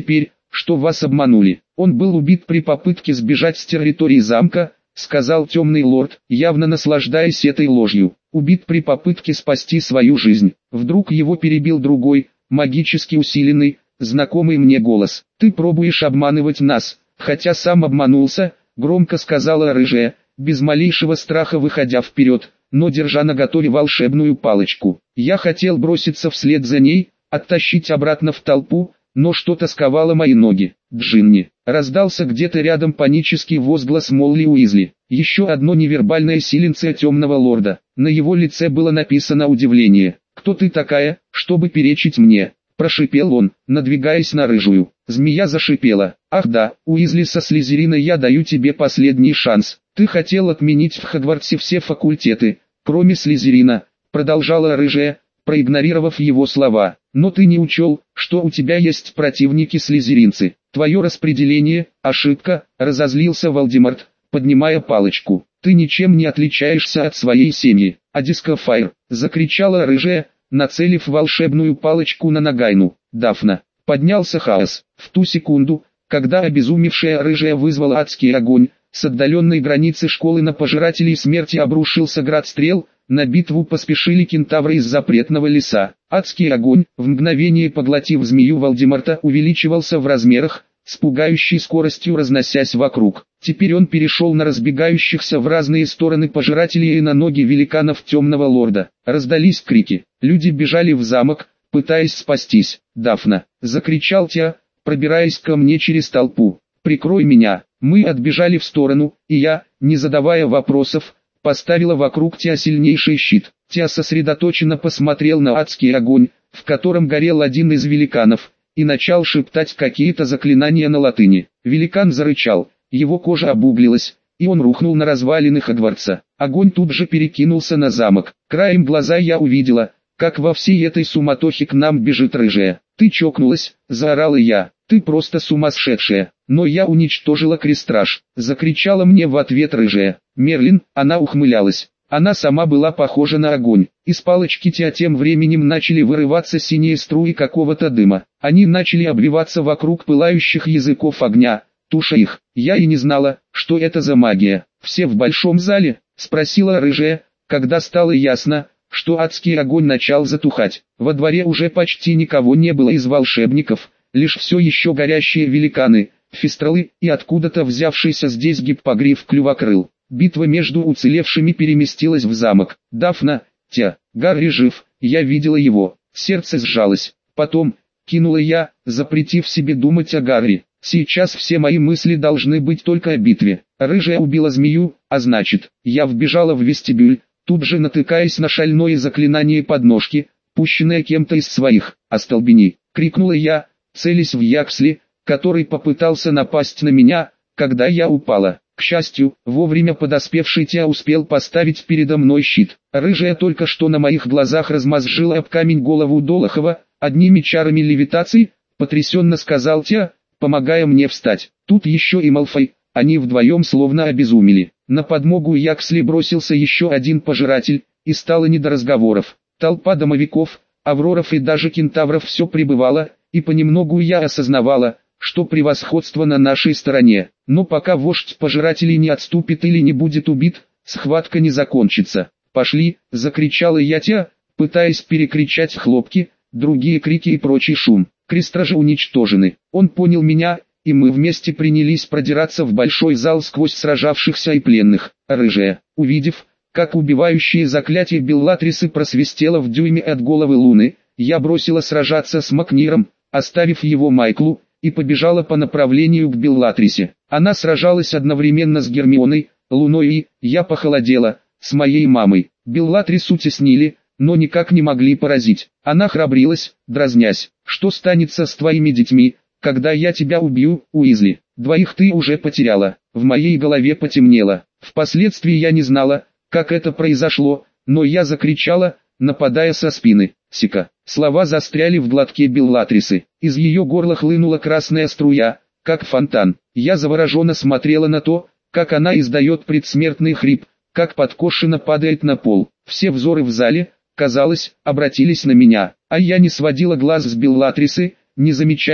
что вас обманули. Он был убит при попытке сбежать с территории замка, сказал темный лорд, явно наслаждаясь этой ложью. Убит при попытке спасти свою жизнь. Вдруг его перебил другой, магически усиленный, знакомый мне голос. Ты пробуешь обманывать нас, хотя сам обманулся, громко сказала рыжая, без малейшего страха выходя вперед, но держа наготове волшебную палочку. Я хотел броситься вслед за ней, оттащить обратно в толпу, но что-то сковало мои ноги. Джинни. Раздался где-то рядом панический возглас Молли Уизли. Еще одно невербальное силенце темного лорда. На его лице было написано удивление. «Кто ты такая, чтобы перечить мне?» Прошипел он, надвигаясь на рыжую. Змея зашипела. «Ах да, Уизли со Слизерина, я даю тебе последний шанс. Ты хотел отменить в Хогвартсе все факультеты, кроме Слизерина», продолжала рыжая, проигнорировав его слова. «Но ты не учел, что у тебя есть противники-слизеринцы. Твое распределение – ошибка», – разозлился Волдеморт, поднимая палочку. «Ты ничем не отличаешься от своей семьи». «А Дискофайр!» – закричала рыжая, нацелив волшебную палочку на Нагайну. Дафна. Поднялся хаос. В ту секунду, когда обезумевшая рыжая вызвала адский огонь, с отдаленной границы школы на пожирателей смерти обрушился град стрел, на битву поспешили кентавры из запретного леса. Адский огонь, в мгновение поглотив змею Волдеморта, увеличивался в размерах, с пугающей скоростью разносясь вокруг. Теперь он перешел на разбегающихся в разные стороны пожирателей и на ноги великанов темного лорда. Раздались крики. Люди бежали в замок, пытаясь спастись. «Дафна!» — закричал Тиа, пробираясь ко мне через толпу. «Прикрой меня!» Мы отбежали в сторону, и я, не задавая вопросов, поставила вокруг Тиа сильнейший щит. Тиа сосредоточенно посмотрел на адский огонь, в котором горел один из великанов, и начал шептать какие-то заклинания на латыни. Великан зарычал, его кожа обуглилась, и он рухнул на развалины Хогвартса. Огонь тут же перекинулся на замок. Краем глаза я увидела, как во всей этой суматохе к нам бежит рыжая. «Ты чокнулась!» – заорала я. «Ты просто сумасшедшая!» «Но я уничтожила крестраж!» – закричала мне в ответ рыжая. Мерлин, она ухмылялась. Она сама была похожа на огонь. Из палочки Тиа тем временем начали вырываться синие струи какого-то дыма. Они начали обвиваться вокруг пылающих языков огня, туша их. Я и не знала, что это за магия. «Все в большом зале?» – спросила рыжая, когда стало ясно, что адский огонь начал затухать. Во дворе уже почти никого не было из волшебников, лишь все еще горящие великаны, фистралы и откуда-то взявшийся здесь гиппогриф-клювокрыл. Битва между уцелевшими переместилась в замок. «Дафна, Тиа, Гарри жив, я видела его». Сердце сжалось. Потом, кинула я, запретив себе думать о Гарри. Сейчас все мои мысли должны быть только о битве. Рыжая убила змею, а значит, я вбежала в вестибюль, тут же натыкаясь на шальное заклинание подножки, пущенное кем-то из своих. «Остолбени!» — крикнула я, целясь в Яксли, который попытался напасть на меня, когда я упала. К счастью, вовремя подоспевший Тиа успел поставить передо мной щит. Рыжая только что на моих глазах размозжила об камень голову Долохова, одними чарами левитации, потрясенно сказал Тиа, помогая мне встать. Тут еще и Малфой, они вдвоем словно обезумели. На подмогу Яксли бросился еще один пожиратель, и стало не до разговоров. Толпа домовиков, авроров и даже кентавров все прибывала, и понемногу я осознавала, что превосходство на нашей стороне. Но пока вождь пожирателей не отступит или не будет убит, схватка не закончится. «Пошли!» – закричала я Тиа, пытаясь перекричать хлопки, другие крики и прочий шум. Крестражи уничтожены. Он понял меня, и мы вместе принялись продираться в большой зал сквозь сражавшихся и пленных. Рыжая, увидев, как убивающие заклятие Беллатрисы просвистело в дюйме от головы Луны, я бросила сражаться с Макниром, оставив его Майклу, и побежала по направлению к Беллатрисе. Она сражалась одновременно с Гермионой, Луной и, я похолодела, с моей мамой. Беллатрису теснили, но никак не могли поразить. Она храбрилась, дразнясь. «Что станется с твоими детьми, когда я тебя убью, Уизли? Двоих ты уже потеряла». В моей голове потемнело. Впоследствии я не знала, как это произошло, но я закричала, нападая со спины. «Сика!» Слова застряли в глотке Беллатрисы. Из ее горла хлынула красная струя, как фонтан. Я завороженно смотрела на то, как она издает предсмертный хрип, как подкошенно падает на пол. Все взоры в зале, казалось, обратились на меня, а я не сводила глаз с Беллатрисы, не замечая,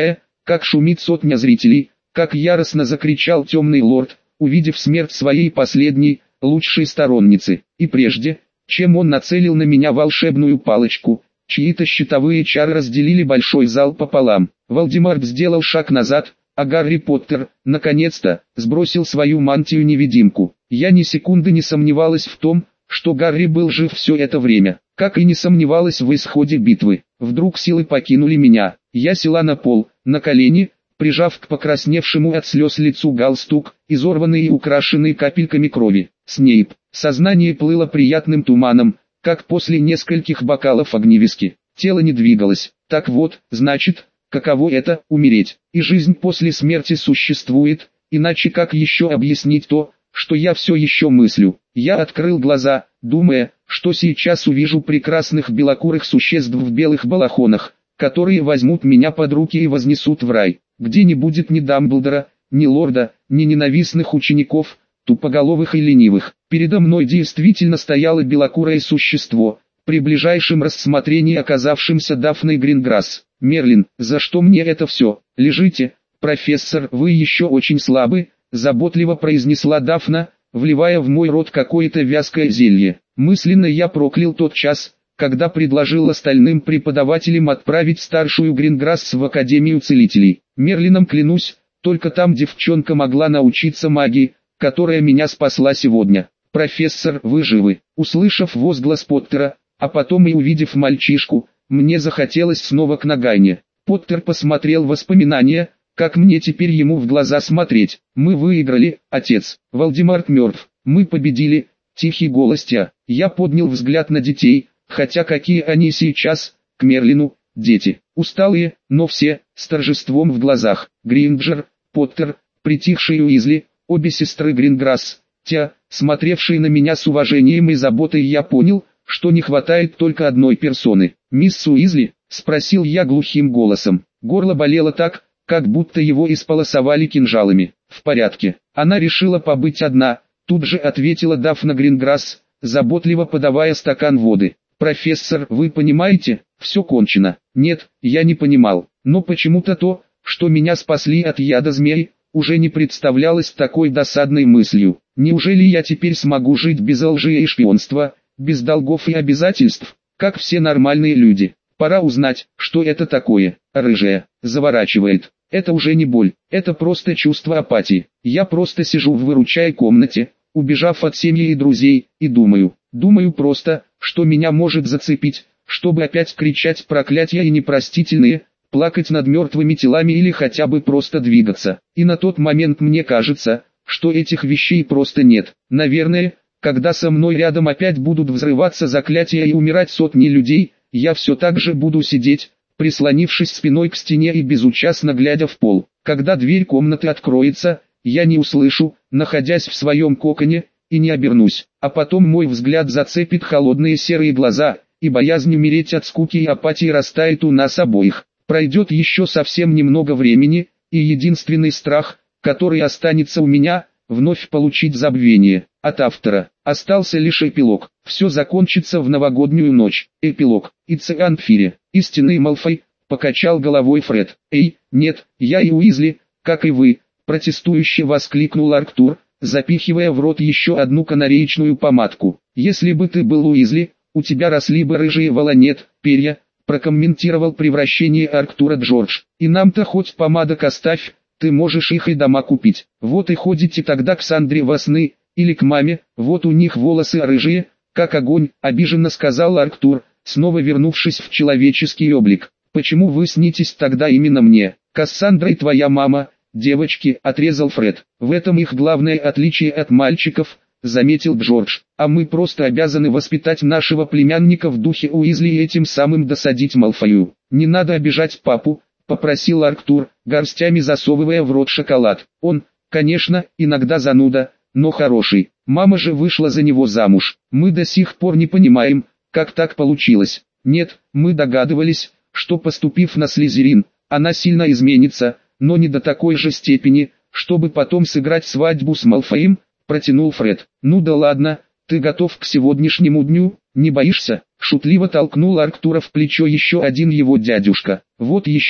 как шумит сотня зрителей, как яростно закричал темный лорд, увидев смерть своей последней, лучшей сторонницы. И прежде, чем он нацелил на меня волшебную палочку, чьи-то щитовые чары разделили большой зал пополам. Волдеморт сделал шаг назад, а Гарри Поттер, наконец-то, сбросил свою мантию-невидимку. Я ни секунды не сомневалась в том, что Гарри был жив все это время, как и не сомневалась в исходе битвы. Вдруг силы покинули меня. Я села на пол, на колени, прижав к покрасневшему от слез лицу галстук, изорванный и украшенный капельками крови. Снейп. Сознание плыло приятным туманом, как после нескольких бокалов огневиски. Тело не двигалось. Так вот, значит, каково это – умереть. И жизнь после смерти существует, иначе как еще объяснить то, что я все еще мыслю. Я открыл глаза, думая, что сейчас увижу прекрасных белокурых существ в белых балахонах, которые возьмут меня под руки и вознесут в рай, где не будет ни Дамблдора, ни лорда, ни ненавистных учеников, тупоголовых и ленивых. Передо мной действительно стояло белокурое существо, при ближайшем рассмотрении оказавшимся Дафной Гринграсс. «Мерлин, за что мне это все? Лежите, профессор, вы еще очень слабы», заботливо произнесла Дафна, вливая в мой рот какое-то вязкое зелье. Мысленно я проклял тот час, когда предложил остальным преподавателям отправить старшую Гринграсс в Академию Целителей. Мерлином клянусь, только там девчонка могла научиться магии, которая меня спасла сегодня. «Профессор, вы живы?» Услышав возглас Поттера, а потом и увидев мальчишку, мне захотелось снова к Нагайне. Поттер посмотрел воспоминания, как мне теперь ему в глаза смотреть. «Мы выиграли, отец. Волдеморт мертв. Мы победили». Тихий голос Тя. Я поднял взгляд на детей, хотя какие они сейчас, к Мерлину, дети. Усталые, но все, с торжеством в глазах. Гринджер, Поттер, притихший Уизли, обе сестры Гринграсс, Тя, смотревшие на меня с уважением и заботой. Я понял, что не хватает только одной персоны. «Мисс Уизли?» – спросил я глухим голосом. Горло болело так, как будто его исполосовали кинжалами. «В порядке. Она решила побыть одна», – тут же ответила Дафна Гринграсс, заботливо подавая стакан воды. «Профессор, вы понимаете, все кончено». «Нет, я не понимал, но почему-то то, что меня спасли от яда змей, уже не представлялось такой досадной мыслью. Неужели я теперь смогу жить без лжи и шпионства, без долгов и обязательств, как все нормальные люди? Пора узнать, что это такое». Рыжая заворачивает. «Это уже не боль, это просто чувство апатии. Я просто сижу в выручай комнате, убежав от семьи и друзей, и думаю, думаю просто, что меня может зацепить, чтобы опять кричать проклятия и непростительные, плакать над мертвыми телами или хотя бы просто двигаться. И на тот момент мне кажется, что этих вещей просто нет. Наверное, когда со мной рядом опять будут взрываться заклятия и умирать сотни людей, я все так же буду сидеть, прислонившись спиной к стене и безучастно глядя в пол. Когда дверь комнаты откроется, я не услышу, находясь в своем коконе, и не обернусь. А потом мой взгляд зацепит холодные серые глаза, и боязнь умереть от скуки и апатии растает у нас обоих. Пройдет еще совсем немного времени, и единственный страх, который останется у меня, вновь получить забвение. От автора остался лишь эпилог. Все закончится в новогоднюю ночь. Эпилог. Ицеанфире. Истинный Малфой, покачал головой Фред. «Эй, нет, я и Уизли, как и вы», протестующе воскликнул Арктур, запихивая в рот еще одну канареечную помадку. «Если бы ты был Уизли, у тебя росли бы рыжие волонет, перья», прокомментировал превращение Арктура Джордж. «И нам-то хоть помадок оставь, ты можешь их и дома купить. Вот и ходите тогда к Сандре во сны, или к маме, вот у них волосы рыжие, как огонь», обиженно сказал Арктур, снова вернувшись в человеческий облик. «Почему вы снитесь тогда именно мне? Кассандра и твоя мама, девочки», отрезал Фред. «В этом их главное отличие от мальчиков», заметил Джордж. «А мы просто обязаны воспитать нашего племянника в духе Уизли и этим самым досадить Малфою». «Не надо обижать папу», попросил Арктур, горстями засовывая в рот шоколад. «Он, конечно, иногда зануда, но хороший. Мама же вышла за него замуж. Мы до сих пор не понимаем, как так получилось. Нет, мы догадывались, что поступив на Слизерин, она сильно изменится, но не до такой же степени, чтобы потом сыграть свадьбу с Малфоем», протянул Фред. «Ну да ладно, ты готов к сегодняшнему дню, не боишься?» Шутливо толкнул Арктура в плечо еще один его дядюшка. «Вот еще,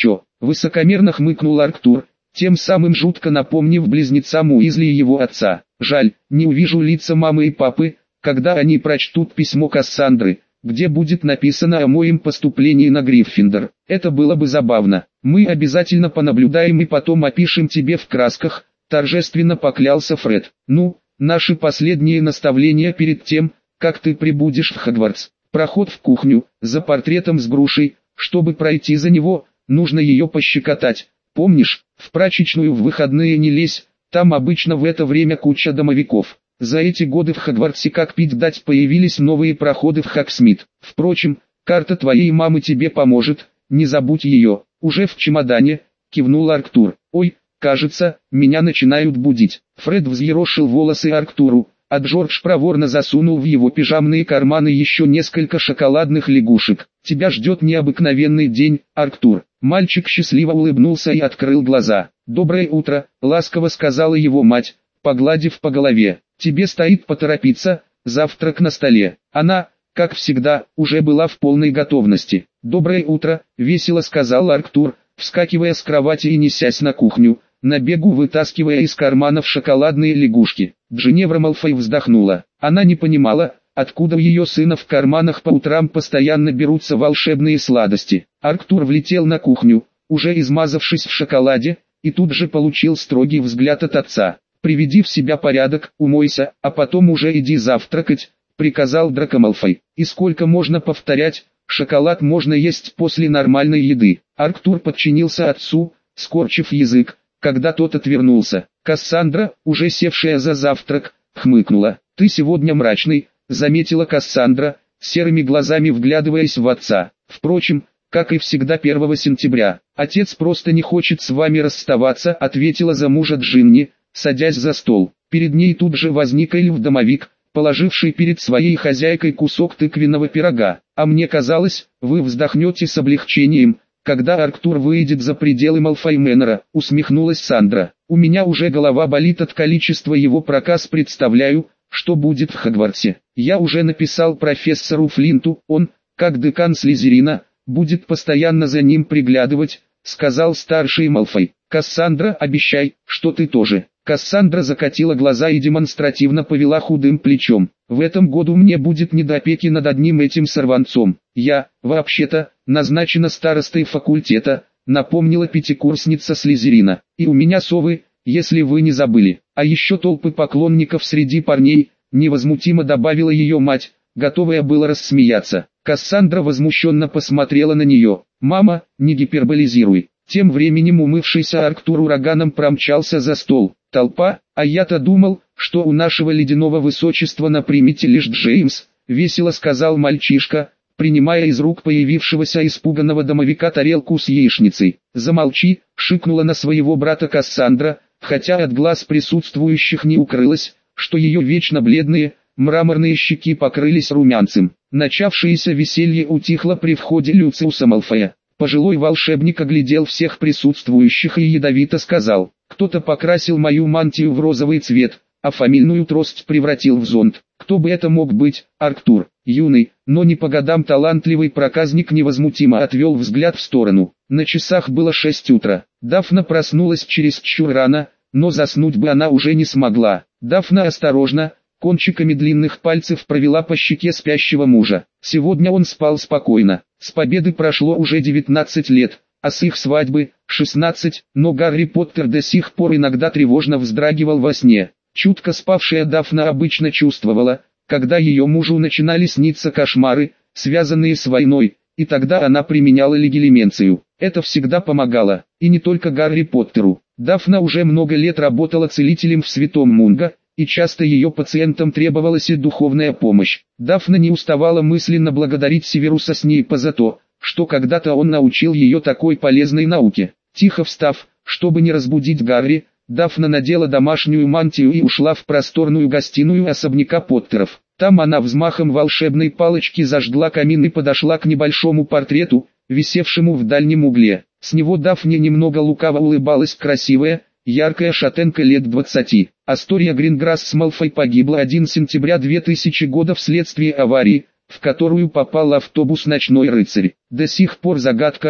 Высокомерно хмыкнул Арктур, тем самым жутко напомнив близнецам Уизли и его отца. Жаль, не увижу лица мамы и папы, когда они прочтут письмо Кассандры, где будет написано о моем поступлении на Гриффиндор. Это было бы забавно. Мы обязательно понаблюдаем и потом опишем тебе в красках, торжественно поклялся Фред. Ну, наши последние наставления перед тем, как ты прибудешь в Хогвартс. Проход в кухню, за портретом с грушей. Чтобы пройти за него, нужно ее пощекотать. Помнишь, в прачечную в выходные не лезь, там обычно в это время куча домовиков. За эти годы в Хогвартсе как пить дать появились новые проходы в Хогсмит. Впрочем, карта твоей мамы тебе поможет, не забудь ее. Уже в чемодане, кивнул Арктур. Ой, кажется, меня начинают будить. Фред взъерошил волосы Арктуру, а Джордж проворно засунул в его пижамные карманы еще несколько шоколадных лягушек. Тебя ждет необыкновенный день, Арктур. Мальчик счастливо улыбнулся и открыл глаза. «Доброе утро», — ласково сказала его мать, погладив по голове. «Тебе стоит поторопиться, завтрак на столе». Она, как всегда, уже была в полной готовности. «Доброе утро», — весело сказал Арктур, вскакивая с кровати и несясь на кухню, на бегу вытаскивая из карманов шоколадные лягушки. Джиневра Малфой вздохнула. Она не понимала, откуда у ее сына в карманах по утрам постоянно берутся волшебные сладости. Арктур влетел на кухню, уже измазавшись в шоколаде, и тут же получил строгий взгляд от отца. «Приведи в себя порядок, умойся, а потом уже иди завтракать», — приказал Драко Малфой. «И сколько можно повторять, шоколад можно есть после нормальной еды». Арктур подчинился отцу, скорчив язык, когда тот отвернулся. Кассандра, уже севшая за завтрак, хмыкнула. «Ты сегодня мрачный», — заметила Кассандра, серыми глазами вглядываясь в отца. «Впрочем, как и всегда первого сентября. Отец просто не хочет с вами расставаться», — ответила за мужа Джинни, садясь за стол. Перед ней тут же возник эльф-домовик, положивший перед своей хозяйкой кусок тыквенного пирога. «А мне казалось, вы вздохнете с облегчением, когда Арктур выйдет за пределы Малфой Мэннера», — усмехнулась Сандра. «У меня уже голова болит от количества его проказ, представляю, что будет в Хогвартсе. Я уже написал профессору Флинту, он, как декан Слизерина, будет постоянно за ним приглядывать», — сказал старший Малфой. «Кассандра, обещай, что ты тоже». Кассандра закатила глаза и демонстративно повела худым плечом. «В этом году мне будет не до опеки над одним этим сорванцом. Я, вообще-то, назначена старостой факультета», — напомнила пятикурсница Слизерина. «И у меня совы, если вы не забыли. А еще толпы поклонников среди парней», — невозмутимо добавила ее мать, готовая была рассмеяться. Кассандра возмущенно посмотрела на нее. «Мама, не гиперболизируй». Тем временем умывшийся Арктур ураганом промчался за стол. «Толпа, а я-то думал, что у нашего ледяного высочества на примете лишь Джеймс», — весело сказал мальчишка, принимая из рук появившегося испуганного домовика тарелку с яичницей. «Замолчи», — шикнула на своего брата Кассандра, хотя от глаз присутствующих не укрылось, что ее вечно бледные, мраморные щеки покрылись румянцем. Начавшееся веселье утихло при входе Люциуса Малфоя. Пожилой волшебник оглядел всех присутствующих и ядовито сказал: «Кто-то покрасил мою мантию в розовый цвет, а фамильную трость превратил в зонт. Кто бы это мог быть?» Арктур, юный, но не по годам талантливый проказник, невозмутимо отвел взгляд в сторону. На часах было шесть утра. Дафна проснулась чересчур рано, но заснуть бы она уже не смогла. Дафна осторожно, кончиками длинных пальцев провела по щеке спящего мужа. Сегодня он спал спокойно. С победы прошло уже девятнадцать лет, а с их свадьбы – шестнадцать, но Гарри Поттер до сих пор иногда тревожно вздрагивал во сне. Чутко спавшая Дафна обычно чувствовала, когда ее мужу начинали сниться кошмары, связанные с войной, и тогда она применяла легилименцию. Это всегда помогало, и не только Гарри Поттеру. Дафна уже много лет работала целителем в Святом Мунго, и часто ее пациентам требовалась и духовная помощь. Дафна не уставала мысленно благодарить Северуса Снейпа за то, что когда-то он научил ее такой полезной науке. Тихо встав, чтобы не разбудить Гарри, Дафна надела домашнюю мантию и ушла в просторную гостиную особняка Поттеров. Там она взмахом волшебной палочки зажгла камин и подошла к небольшому портрету, висевшему в дальнем угле. С него Дафне немного лукаво улыбалась красивая, яркая шатенка лет двадцати. Астория Гринграсс Малфой погибла первого сентября две тысячи года вследствие аварии, в которую попал автобус «Ночной рыцарь». До сих пор загадка,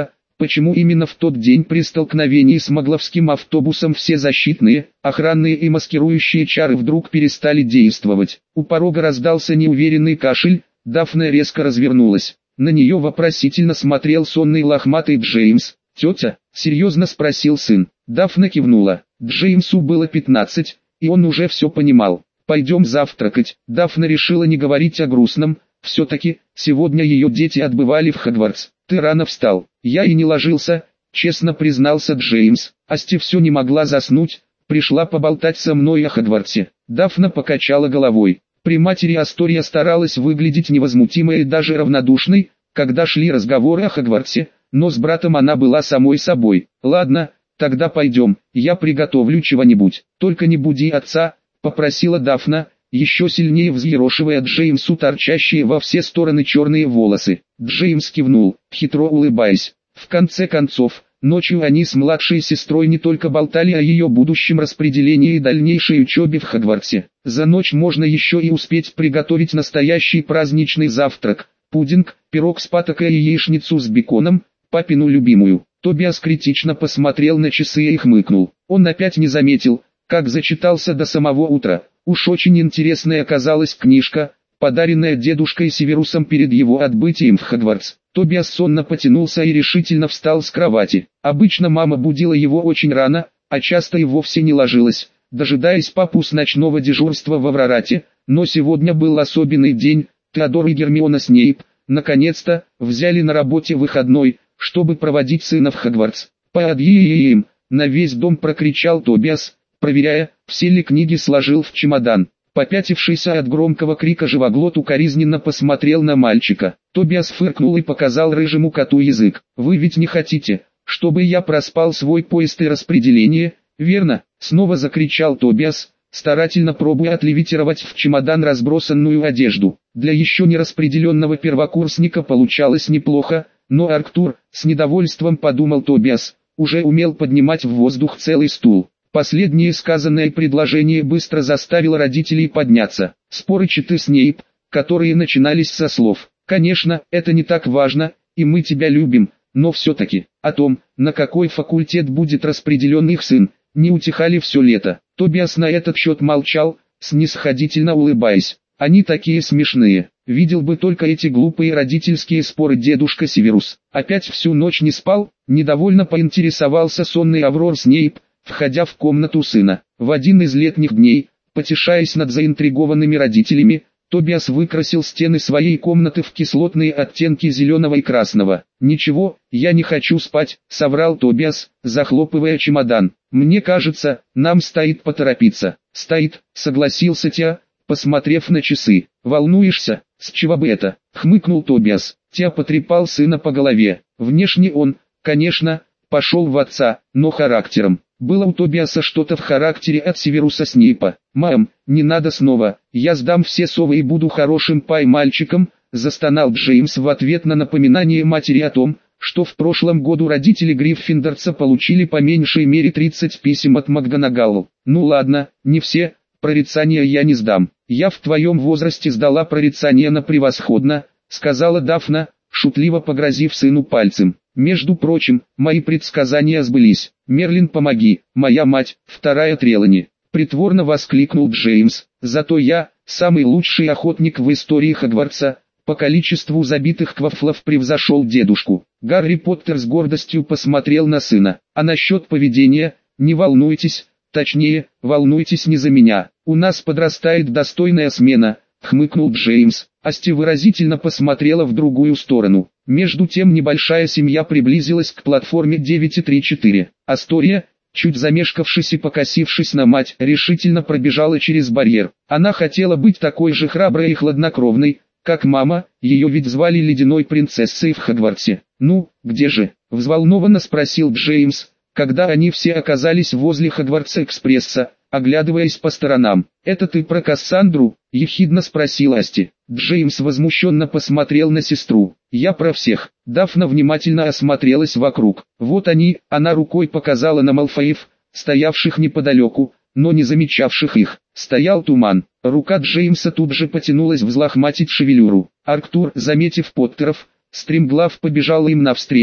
почему именно в тот день при столкновении с магловским автобусом все защитные, охранные и маскирующие чары вдруг перестали действовать. У порога раздался неуверенный кашель, Дафна резко развернулась. На нее вопросительно смотрел сонный лохматый Джеймс. «Тетя?» — серьезно спросил сын. Дафна кивнула. Джеймсу было пятнадцать, и он уже все понимал. «Пойдем завтракать». Дафна решила не говорить о грустном. Все-таки, сегодня ее дети отбывали в Хогвартс. «Ты рано встал». «Я и не ложился», — честно признался Джеймс. «Асти все не могла заснуть, пришла поболтать со мной о Хогвартсе». Дафна покачала головой. При матери Астория старалась выглядеть невозмутимой и даже равнодушной, когда шли разговоры о Хогвартсе, но с братом она была самой собой. «Ладно, тогда пойдем, я приготовлю чего-нибудь, только не буди отца», — попросила Дафна, еще сильнее взъерошивая Джеймсу торчащие во все стороны черные волосы. Джеймс кивнул, хитро улыбаясь. В конце концов, ночью они с младшей сестрой не только болтали о ее будущем распределении и дальнейшей учебе в Хогвартсе. За ночь можно еще и успеть приготовить настоящий праздничный завтрак. Пудинг, пирог с патокой и яичницу с беконом, папину любимую. Тобиас критично посмотрел на часы и хмыкнул. Он опять не заметил, как зачитался до самого утра. Уж очень интересной оказалась книжка, подаренная дедушкой Северусом перед его отбытием в Хогвартс. Тобиас сонно потянулся и решительно встал с кровати. Обычно мама будила его очень рано, а часто и вовсе не ложилась, дожидаясь папу с ночного дежурства в Аврорате, но сегодня был особенный день. Теодор и Гермиона Снейп, наконец-то, взяли на работе выходной, чтобы проводить сына в Хогвартс. «Поодъеем!» — на весь дом прокричал Тобиас, проверяя, все ли книги сложил в чемодан. Попятившийся от громкого крика живоглот укоризненно посмотрел на мальчика. Тобиас фыркнул и показал рыжему коту язык. «Вы ведь не хотите, чтобы я проспал свой поезд и распределение, верно?» — снова закричал Тобиас, старательно пробуя отлевитировать в чемодан разбросанную одежду. Для еще не распределенного первокурсника получалось неплохо, но Арктур, с недовольством подумал Тобиас, уже умел поднимать в воздух целый стул. Последнее сказанное предложение быстро заставило родителей подняться. Споры читы Снейп, которые начинались со слов: «Конечно, это не так важно, и мы тебя любим, но все-таки», о том, на какой факультет будет распределен их сын, не утихали все лето. Тобиас на этот счет молчал, снисходительно улыбаясь. «Они такие смешные. Видел бы только эти глупые родительские споры дедушка Северус. Опять всю ночь не спал?» Недовольно поинтересовался сонный Аврор Снейп, входя в комнату сына. В один из летних дней, потешаясь над заинтригованными родителями, Тобиас выкрасил стены своей комнаты в кислотные оттенки зеленого и красного. «Ничего, я не хочу спать», — соврал Тобиас, захлопывая чемодан. «Мне кажется, нам стоит поторопиться». «Стоит», — согласился Тя, посмотрев на часы. «Волнуешься? С чего бы это?» — хмыкнул Тобиас. Тя потрепал сына по голове. Внешне он, конечно, пошел в отца, но характером. Было у Тобиаса что-то в характере от Северуса Снейпа. «Мам, не надо снова, я сдам все совы и буду хорошим пай-мальчиком», застонал Джеймс в ответ на напоминание матери о том, что в прошлом году родители Гриффиндорца получили по меньшей мере тридцать писем от МакГонагал. «Ну ладно, не все, прорицания я не сдам. Я в твоем возрасте сдала прорицание на превосходно», сказала Дафна, шутливо погрозив сыну пальцем. «Между прочим, мои предсказания сбылись. Мерлин, помоги, моя мать, вторая Трелани», притворно воскликнул Джеймс. «Зато я, самый лучший охотник в истории Хогвартса, по количеству забитых квафлов превзошел дедушку». Гарри Поттер с гордостью посмотрел на сына. «А насчет поведения, не волнуйтесь, точнее, волнуйтесь не за меня. У нас подрастает достойная смена», хмыкнул Джеймс. Асти выразительно посмотрела в другую сторону. Между тем небольшая семья приблизилась к платформе девять три четыре. Астория, чуть замешкавшись и покосившись на мать, решительно пробежала через барьер. Она хотела быть такой же храброй и хладнокровной, как мама, ее ведь звали ледяной принцессой в Хогвартсе. «Ну, где же?» — взволнованно спросил Джеймс, когда они все оказались возле Хогвартс-экспресса, оглядываясь по сторонам. «Это ты про Кассандру?» — ехидно спросил Асти. Джеймс возмущенно посмотрел на сестру. «Я про всех». Дафна внимательно осмотрелась вокруг. «Вот они», — она рукой показала на Малфоев, стоявших неподалеку, но не замечавших их. Стоял туман. Рука Джеймса тут же потянулась взлохматить шевелюру. Арктур, заметив Поттеров, стремглав побежал им навстречу,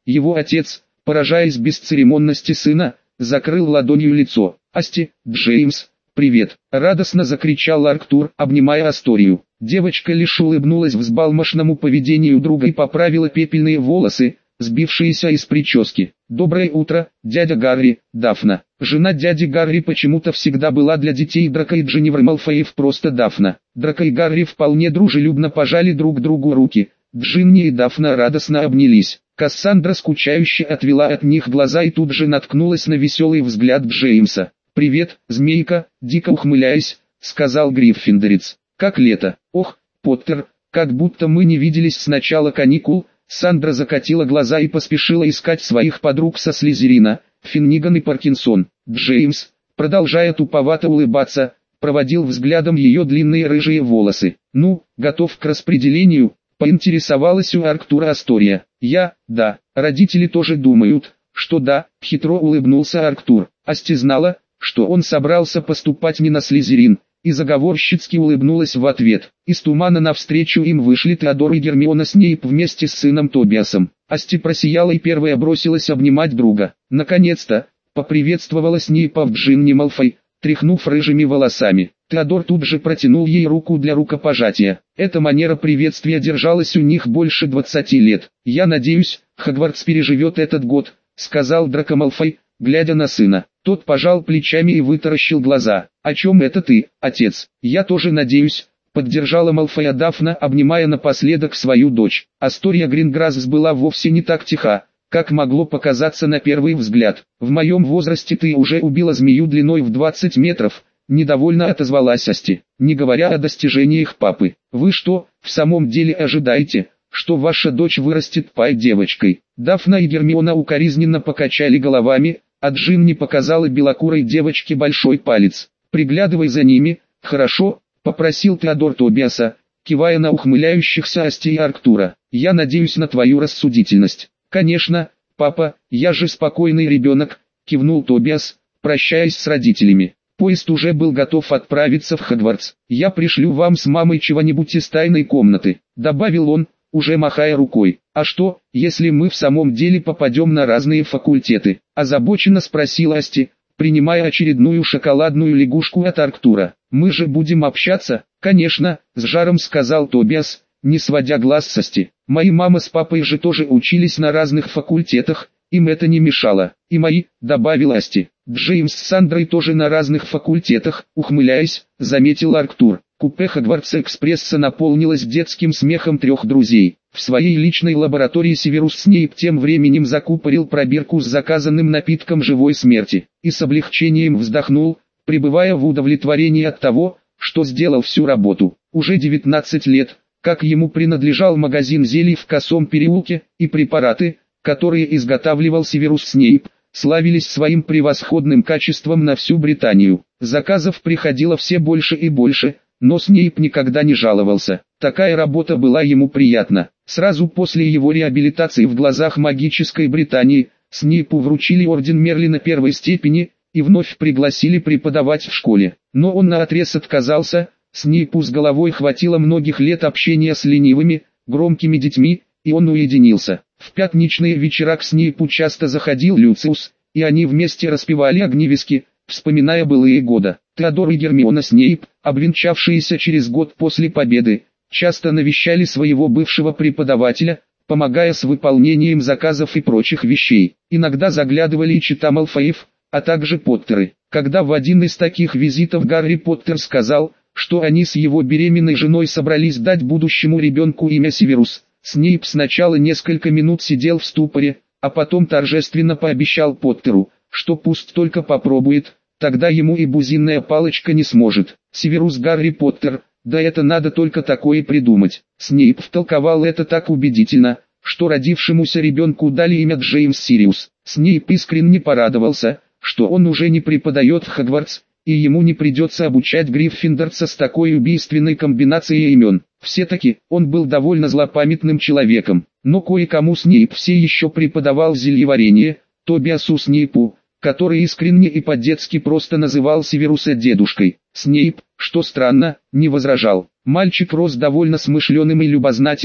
Его отец, поражаясь бесцеремонности сына, закрыл ладонью лицо. «Асти, Джеймс, привет!» — радостно закричал Арктур, обнимая Асторию. Девочка лишь улыбнулась взбалмошному поведению друга и поправила пепельные волосы, сбившиеся из прически. «Доброе утро, дядя Гарри, Дафна». Жена дяди Гарри почему-то всегда была для детей Драко и Дженнифер Малфоев просто Дафна. Драко и Гарри вполне дружелюбно пожали друг другу руки. Джинни и Дафна радостно обнялись. Кассандра скучающе отвела от них глаза и тут же наткнулась на веселый взгляд Джеймса. «Привет, змейка», — дико ухмыляясь, сказал Гриффиндорец. «Как лето? Ох, Поттер, как будто мы не виделись с начала каникул». Сандра закатила глаза и поспешила искать своих подруг со Слизерина, Финниган и Паркинсон. Джеймс, продолжая туповато улыбаться, проводил взглядом ее длинные рыжие волосы. «Ну, готов к распределению?» — поинтересовалась у Арктура Астория. «Я, да, родители тоже думают, что да», — хитро улыбнулся Арктур. Асти знала, что он собрался поступать не на Слизерин, и заговорщицки улыбнулась в ответ. Из тумана навстречу им вышли Теодор и Гермиона Снейп вместе с сыном Тобиасом. Асти просияла и первая бросилась обнимать друга. «Наконец-то!» — поприветствовала Снейпа Джинни Малфой, тряхнув рыжими волосами. Теодор тут же протянул ей руку для рукопожатия. Эта манера приветствия держалась у них больше двадцати лет. «Я надеюсь, Хогвартс переживет этот год», — сказал Драко Малфой, глядя на сына. Тот пожал плечами и вытаращил глаза. «О чем это ты, отец?» «Я тоже надеюсь», — поддержала Малфоя Дафна, обнимая напоследок свою дочь. Астория Гринграсс была вовсе не так тиха, как могло показаться на первый взгляд. «В моем возрасте ты уже убила змею длиной в двадцать метров», — недовольно отозвалась Асти, не говоря о достижениях папы. «Вы что, в самом деле ожидаете, что ваша дочь вырастет пай-девочкой?» Дафна и Гермиона укоризненно покачали головами, а Джинни показала белокурой девочке большой палец. «Приглядывай за ними, хорошо?» — попросил Теодор Тобиаса, кивая на ухмыляющихся Асти и Арктура. «Я надеюсь на твою рассудительность». «Конечно, папа, я же спокойный ребенок», — кивнул Тобиас, прощаясь с родителями. Поезд уже был готов отправиться в Хогвартс. «Я пришлю вам с мамой чего-нибудь из тайной комнаты», — добавил он, уже махая рукой. «А что, если мы в самом деле попадем на разные факультеты?» — озабоченно спросила Асти, принимая очередную шоколадную лягушку от Арктура. «Мы же будем общаться?» «Конечно», — с жаром сказал Тобиас, не сводя глаз с Асти. «Мои мама с папой же тоже учились на разных факультетах, им это не мешало». «И мои», — добавил Асти. «Джеймс с Сандрой тоже на разных факультетах», — ухмыляясь, заметил Арктур. Купе Хогвартс-экспресса наполнилось детским смехом трех друзей. В своей личной лаборатории Северус Снейп тем временем закупорил пробирку с заказанным напитком живой смерти, и с облегчением вздохнул, пребывая в удовлетворении от того, что сделал всю работу. Уже девятнадцать лет, как ему принадлежал магазин зелий в Косом переулке, и препараты, которые изготавливал Северус Снейп, славились своим превосходным качеством на всю Британию. Заказов приходило все больше и больше, но Снейп никогда не жаловался. Такая работа была ему приятна. Сразу после его реабилитации в глазах магической Британии, Снейпу вручили орден Мерлина первой степени, и вновь пригласили преподавать в школе. Но он наотрез отказался, Снейпу с головой хватило многих лет общения с ленивыми, громкими детьми, и он уединился. В пятничные вечера к Снейпу часто заходил Люциус, и они вместе распевали огневиски, вспоминая былые годы. Теодор и Гермиона Снейп, обвенчавшиеся через год после победы, часто навещали своего бывшего преподавателя, помогая с выполнением заказов и прочих вещей. Иногда заглядывали и чита Малфоев, а также Поттеры. Когда в один из таких визитов Гарри Поттер сказал, что они с его беременной женой собрались дать будущему ребенку имя Северус, Снейп сначала несколько минут сидел в ступоре, а потом торжественно пообещал Поттеру, что пусть только попробует, тогда ему и бузинная палочка не сможет. Северус Гарри Поттер, да это надо только такое придумать. Снейп втолковал это так убедительно, что родившемуся ребенку дали имя Джеймс Сириус. Снейп искренне порадовался, что он уже не преподает в Хогвартс, и ему не придется обучать гриффиндорца с такой убийственной комбинацией имен. Все-таки, он был довольно злопамятным человеком, но кое-кому Снейп все еще преподавал зельеварение, Тобиасу Снейпу, который искренне и по-детски просто называл Северуса дедушкой. Снейп, что странно, не возражал. Мальчик рос довольно смышленым и любознательным,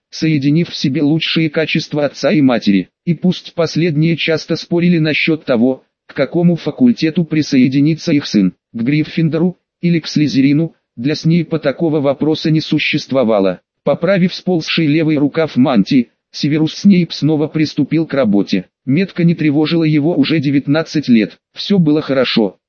соединив в себе лучшие качества отца и матери. И пусть последние часто спорили насчет того, к какому факультету присоединится их сын, к Гриффиндору или к Слизерину, для Снейпа такого вопроса не существовало. Поправив сползший левый рукав мантии, Северус Снейп снова приступил к работе. Метка не тревожила его уже девятнадцать лет. Все было хорошо.